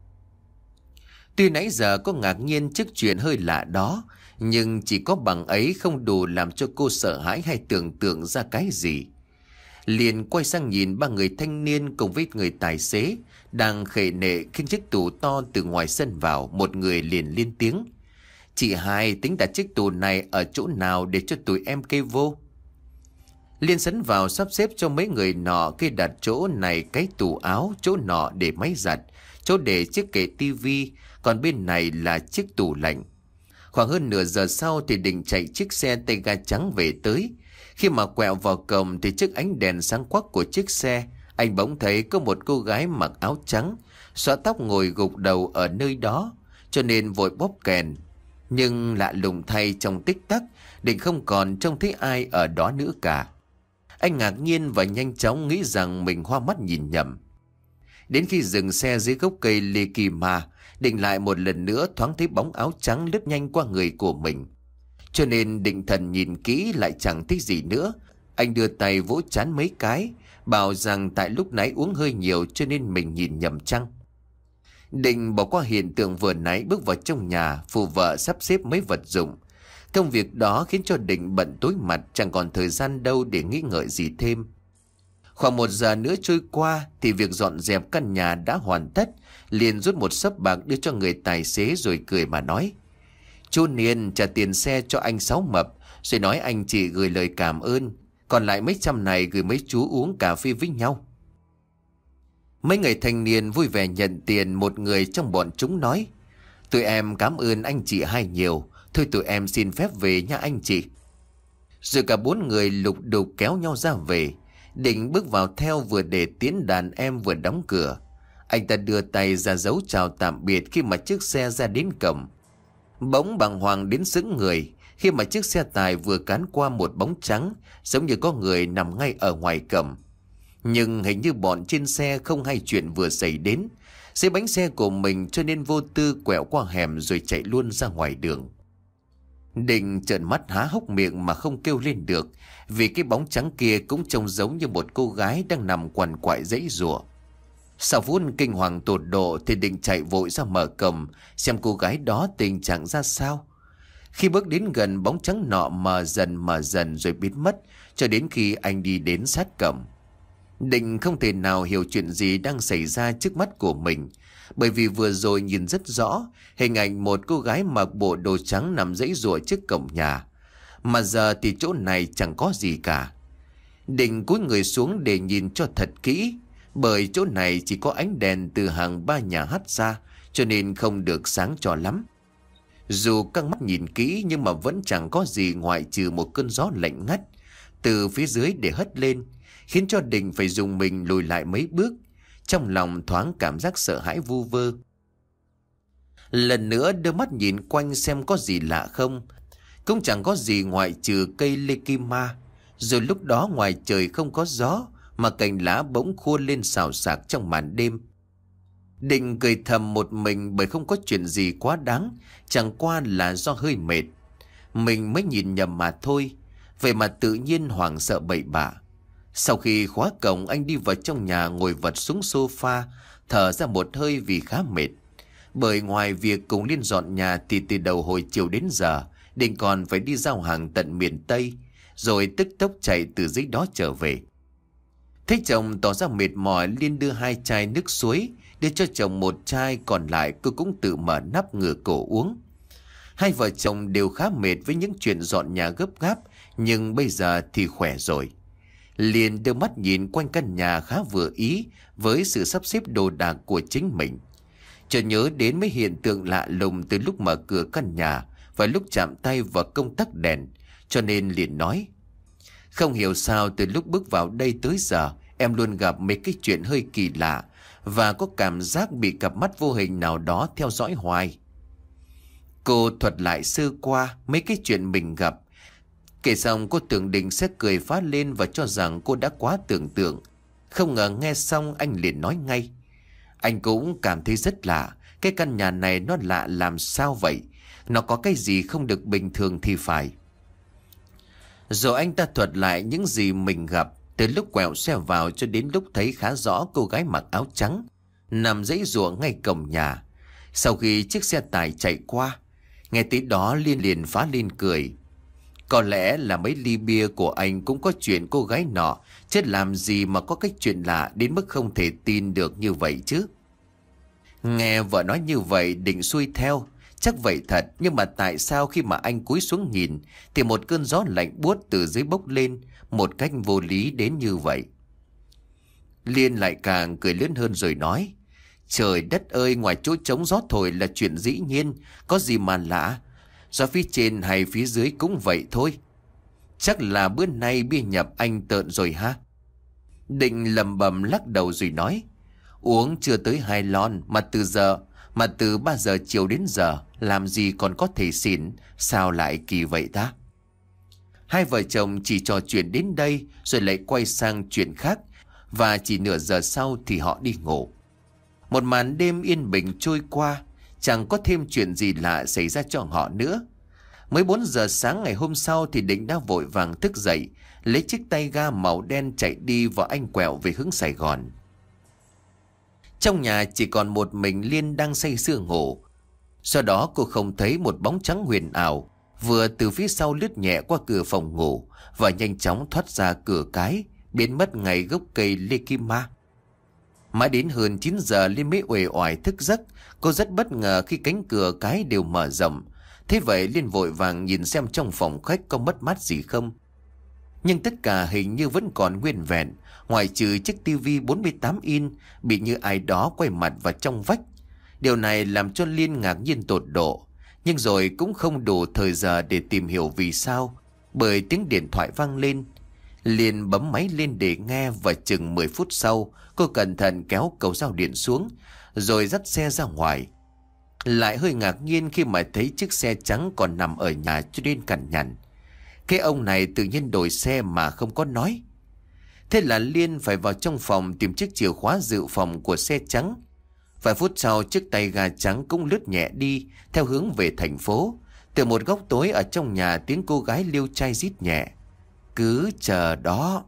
Speaker 1: Tuy nãy giờ có ngạc nhiên trước chuyện hơi lạ đó, nhưng chỉ có bằng ấy không đủ làm cho cô sợ hãi hay tưởng tượng ra cái gì. Liền quay sang nhìn ba người thanh niên cùng với người tài xế đang khệ nệ khiêng chiếc tủ to từ ngoài sân vào. Một người liền lên tiếng: chị hai tính đặt chiếc tủ này ở chỗ nào để cho tụi em kê vô? Liên sấn vào sắp xếp cho mấy người nọ kê đặt chỗ này cái tủ áo, chỗ nọ để máy giặt, chỗ để chiếc kệ tivi, còn bên này là chiếc tủ lạnh. Khoảng hơn nửa giờ sau thì Định chạy chiếc xe tay ga trắng về tới. Khi mà quẹo vào cổng thì trước ánh đèn sáng quắc của chiếc xe, anh bỗng thấy có một cô gái mặc áo trắng, xõa tóc ngồi gục đầu ở nơi đó, cho nên vội bóp kèn. Nhưng lạ lùng thay, trong tích tắc, Định không còn trông thấy ai ở đó nữa cả. Anh ngạc nhiên và nhanh chóng nghĩ rằng mình hoa mắt nhìn nhầm. Đến khi dừng xe dưới gốc cây lê kỳ ma, Định lại một lần nữa thoáng thấy bóng áo trắng lướt nhanh qua người của mình. Cho nên định thần nhìn kỹ lại chẳng thấy gì nữa. Anh đưa tay vỗ trán mấy cái, bảo rằng tại lúc nãy uống hơi nhiều cho nên mình nhìn nhầm chăng. Định bỏ qua hiện tượng vừa nãy, bước vào trong nhà, phụ vợ sắp xếp mấy vật dụng. Công việc đó khiến cho Định bận tối mặt, chẳng còn thời gian đâu để nghĩ ngợi gì thêm. Khoảng một giờ nữa trôi qua thì việc dọn dẹp căn nhà đã hoàn tất. Liền rút một xấp bạc đưa cho người tài xế rồi cười mà nói: "Chú Niên trả tiền xe cho anh Sáu Mập, rồi nói anh chị gửi lời cảm ơn. Còn lại mấy trăm này gửi mấy chú uống cà phê với nhau." Mấy người thanh niên vui vẻ nhận tiền. Một người trong bọn chúng nói: "Tụi em cảm ơn anh chị hai nhiều. Thôi tụi em xin phép về nha anh chị." Rồi cả bốn người lục đục kéo nhau ra về. Định bước vào theo, vừa để tiến đàn em vừa đóng cửa. Anh ta đưa tay ra dấu chào tạm biệt khi mà chiếc xe ra đến cổng. Bỗng bàng hoàng đến sững người khi mà chiếc xe tải vừa cán qua một bóng trắng, giống như có người nằm ngay ở ngoài cổng. Nhưng hình như bọn trên xe không hay chuyện vừa xảy đến, dưới bánh xe của mình, cho nên vô tư quẹo qua hẻm rồi chạy luôn ra ngoài đường. Định trợn mắt há hốc miệng mà không kêu lên được, vì cái bóng trắng kia cũng trông giống như một cô gái đang nằm quằn quại giãy giụa. Sau phút kinh hoàng tột độ thì Định chạy vội ra mở cổng xem cô gái đó tình trạng ra sao. Khi bước đến gần, bóng trắng nọ mờ dần mờ dần rồi biến mất, cho đến khi anh đi đến sát cổng. Định không thể nào hiểu chuyện gì đang xảy ra trước mắt của mình, bởi vì vừa rồi nhìn rất rõ hình ảnh một cô gái mặc bộ đồ trắng nằm giãy giụa trước cổng nhà, mà giờ thì chỗ này chẳng có gì cả. Định cúi người xuống để nhìn cho thật kỹ, bởi chỗ này chỉ có ánh đèn từ hàng ba nhà hắt ra, cho nên không được sáng cho lắm. Dù căng mắt nhìn kỹ nhưng mà vẫn chẳng có gì ngoại trừ một cơn gió lạnh ngắt từ phía dưới để hất lên, khiến cho Định phải dùng mình lùi lại mấy bước, trong lòng thoáng cảm giác sợ hãi vu vơ. Lần nữa đưa mắt nhìn quanh xem có gì lạ không, cũng chẳng có gì ngoại trừ cây lê kim ma. Rồi lúc đó ngoài trời không có gió, mà cành lá bỗng khua lên xào xạc trong màn đêm. Định cười thầm một mình, bởi không có chuyện gì quá đáng, chẳng qua là do hơi mệt. Mình mới nhìn nhầm mà thôi, vậy mà tự nhiên hoảng sợ bậy bạ. Sau khi khóa cổng, anh đi vào trong nhà, ngồi vật xuống sofa, thở ra một hơi vì khá mệt. Bởi ngoài việc cùng Liên dọn nhà thì từ đầu hồi chiều đến giờ Định còn phải đi giao hàng tận miền Tây, rồi tức tốc chạy từ dưới đó trở về. Thấy chồng tỏ ra mệt mỏi, Liên đưa hai chai nước suối, đưa cho chồng một chai, còn lại cô cũng tự mở nắp ngửa cổ uống. Hai vợ chồng đều khá mệt với những chuyện dọn nhà gấp gáp, nhưng bây giờ thì khỏe rồi. Liên đưa mắt nhìn quanh căn nhà khá vừa ý với sự sắp xếp đồ đạc của chính mình. Chợt nhớ đến mấy hiện tượng lạ lùng từ lúc mở cửa căn nhà và lúc chạm tay vào công tắc đèn, cho nên liền nói: "Không hiểu sao từ lúc bước vào đây tới giờ em luôn gặp mấy cái chuyện hơi kỳ lạ, và có cảm giác bị cặp mắt vô hình nào đó theo dõi hoài." Cô thuật lại sơ qua mấy cái chuyện mình gặp. Kể xong cô tưởng Định sẽ cười phá lên và cho rằng cô đã quá tưởng tượng. Không ngờ nghe xong anh liền nói ngay: "Anh cũng cảm thấy rất lạ. Cái căn nhà này nó lạ làm sao vậy? Nó có cái gì không được bình thường thì phải." Rồi anh ta thuật lại những gì mình gặp, từ lúc quẹo xe vào cho đến lúc thấy khá rõ cô gái mặc áo trắng nằm giãy giụa ngay cổng nhà. Sau khi chiếc xe tải chạy qua, nghe tới đó Liên liền phá lên cười. Có lẽ là mấy ly bia của anh cũng có chuyện cô gái nọ, chứ làm gì mà có cái chuyện lạ đến mức không thể tin được như vậy chứ. Nghe vợ nói như vậy, Định xuôi theo. Chắc vậy thật, nhưng mà tại sao khi mà anh cúi xuống nhìn thì một cơn gió lạnh buốt từ dưới bốc lên một cách vô lý đến như vậy? Liên lại càng cười lớn hơn rồi nói: "Trời đất ơi, ngoài chỗ trống gió thổi là chuyện dĩ nhiên, có gì mà lạ. Gió phía trên hay phía dưới cũng vậy thôi." Chắc là bữa nay bia nhập anh tợn rồi ha. Định lầm bầm lắc đầu rồi nói: Uống chưa tới hai lon mà từ giờ Mà từ ba giờ chiều đến giờ làm gì còn có thể xỉn. Sao lại kỳ vậy ta? Hai vợ chồng chỉ trò chuyện đến đây rồi lại quay sang chuyện khác, và chỉ nửa giờ sau thì họ đi ngủ. Một màn đêm yên bình trôi qua, chẳng có thêm chuyện gì lạ xảy ra cho họ nữa. Mới bốn giờ sáng ngày hôm sau thì Định đã vội vàng thức dậy, lấy chiếc tay ga màu đen chạy đi và anh quẹo về hướng Sài Gòn. Trong nhà chỉ còn một mình Liên đang say sưa ngủ. Sau đó cô không thấy một bóng trắng huyền ảo vừa từ phía sau lướt nhẹ qua cửa phòng ngủ và nhanh chóng thoát ra cửa cái, biến mất ngay gốc cây lê kim ma. Mãi đến hơn chín giờ Liên mới uể oải thức giấc. Cô rất bất ngờ khi cánh cửa cái đều mở rộng. Thế vậy Liên vội vàng nhìn xem trong phòng khách có mất mát gì không. Nhưng tất cả hình như vẫn còn nguyên vẹn, ngoại trừ chiếc tivi bốn mươi tám inch bị như ai đó quay mặt vào trong vách. Điều này làm cho Liên ngạc nhiên tột độ, nhưng rồi cũng không đủ thời giờ để tìm hiểu vì sao, bởi tiếng điện thoại vang lên. Liên bấm máy lên để nghe và chừng mười phút sau, cô cẩn thận kéo cầu giao điện xuống, rồi dắt xe ra ngoài. Lại hơi ngạc nhiên khi mà thấy chiếc xe trắng còn nằm ở nhà cho nên cằn nhằn. Cái ông này tự nhiên đổi xe mà không có nói. Thế là Liên phải vào trong phòng tìm chiếc chìa khóa dự phòng của xe trắng. Vài phút sau, chiếc tay ga trắng cũng lướt nhẹ đi theo hướng về thành phố. Từ một góc tối ở trong nhà, tiếng cô gái liêu trai rít nhẹ: Cứ chờ đó.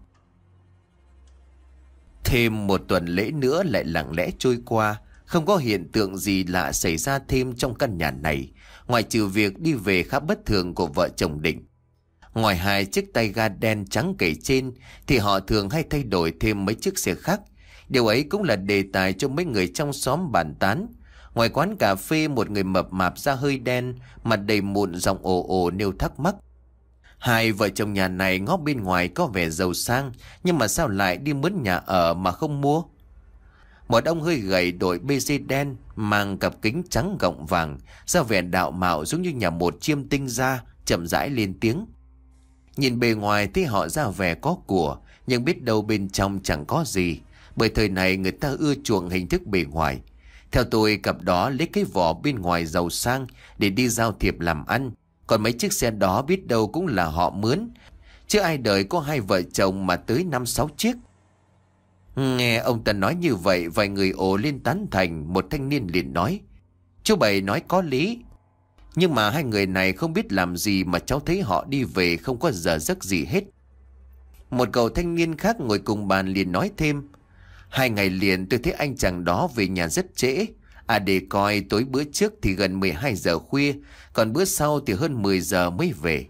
Speaker 1: Thêm một tuần lễ nữa lại lặng lẽ trôi qua, không có hiện tượng gì lạ xảy ra thêm trong căn nhà này, ngoại trừ việc đi về khá bất thường của vợ chồng Định. Ngoài hai chiếc tay ga đen trắng kể trên thì họ thường hay thay đổi thêm mấy chiếc xe khác. Điều ấy cũng là đề tài cho mấy người trong xóm bàn tán. Ngoài quán cà phê, một người mập mạp da hơi đen, mặt đầy mụn, giọng ồ ồ nêu thắc mắc: Hai vợ chồng nhà này ngó bên ngoài có vẻ giàu sang, nhưng mà sao lại đi mướn nhà ở mà không mua? Một ông hơi gầy đội bê giê đen, mang cặp kính trắng gọng vàng, da vẻ đạo mạo giống như nhà một chiêm tinh ra, chậm rãi lên tiếng: Nhìn bề ngoài thấy họ ra vẻ có của, nhưng biết đâu bên trong chẳng có gì, bởi thời này người ta ưa chuộng hình thức bề ngoài. Theo tôi, cặp đó lấy cái vỏ bên ngoài giàu sang để đi giao thiệp làm ăn, còn mấy chiếc xe đó biết đâu cũng là họ mướn, chứ ai đời có hai vợ chồng mà tới năm sáu chiếc. Nghe ông ta nói như vậy, vài người ồ lên tán thành. Một thanh niên liền nói: Chú Bảy nói có lý, nhưng mà hai người này không biết làm gì mà cháu thấy họ đi về không có giờ giấc gì hết. Một cậu thanh niên khác ngồi cùng bàn liền nói thêm: Hai ngày liền tôi thấy anh chàng đó về nhà rất trễ. À để coi, tối bữa trước thì gần mười hai giờ khuya, còn bữa sau thì hơn mười giờ mới về.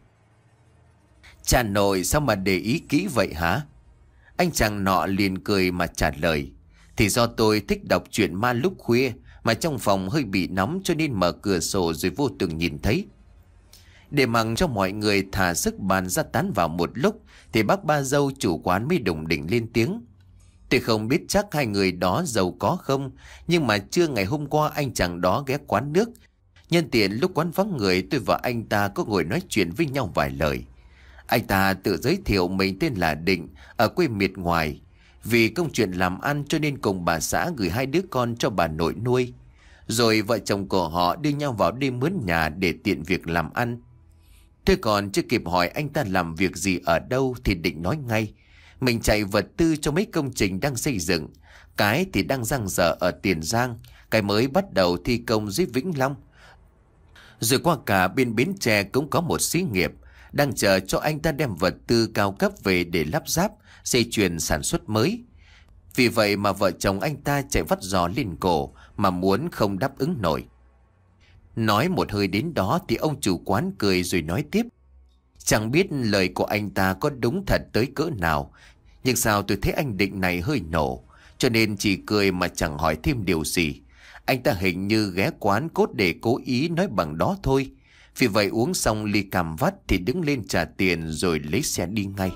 Speaker 1: Cha nội, sao mà để ý kỹ vậy hả? Anh chàng nọ liền cười mà trả lời: Thì do tôi thích đọc truyện ma lúc khuya, mà trong phòng hơi bị nóng cho nên mở cửa sổ rồi vô tình nhìn thấy. Để mặc cho mọi người thả sức bàn ra tán vào một lúc, thì bác ba dâu chủ quán mới đùng đỉnh lên tiếng: Tôi không biết chắc hai người đó giàu có không, nhưng mà trưa ngày hôm qua anh chàng đó ghé quán nước. Nhân tiện lúc quán vắng người, tôi và anh ta có ngồi nói chuyện với nhau vài lời. Anh ta tự giới thiệu mình tên là Định, ở quê miệt ngoài. Vì công chuyện làm ăn cho nên cùng bà xã gửi hai đứa con cho bà nội nuôi. Rồi vợ chồng của họ đưa nhau vào đêm mướn nhà để tiện việc làm ăn. Tôi còn chưa kịp hỏi anh ta làm việc gì ở đâu thì Định nói ngay: Mình chạy vật tư cho mấy công trình đang xây dựng. Cái thì đang dang dở ở Tiền Giang, cái mới bắt đầu thi công dưới Vĩnh Long. Rồi qua cả bên Bến Tre cũng có một xí nghiệp đang chờ cho anh ta đem vật tư cao cấp về để lắp ráp, dây chuyền sản xuất mới. Vì vậy mà vợ chồng anh ta chạy vắt giò lên cổ mà muốn không đáp ứng nổi. Nói một hơi đến đó thì ông chủ quán cười rồi nói tiếp: Chẳng biết lời của anh ta có đúng thật tới cỡ nào, nhưng sao tôi thấy anh Định này hơi nổ, cho nên chỉ cười mà chẳng hỏi thêm điều gì. Anh ta hình như ghé quán cốt để cố ý nói bằng đó thôi. Vì vậy uống xong ly cam vắt thì đứng lên trả tiền rồi lấy xe đi ngay.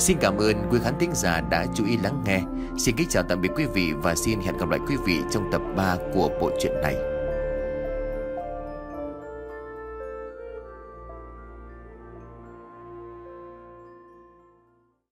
Speaker 1: Xin cảm ơn quý khán thính giả đã chú ý lắng nghe. Xin kính chào tạm biệt quý vị và xin hẹn gặp lại quý vị trong tập ba của bộ truyện này.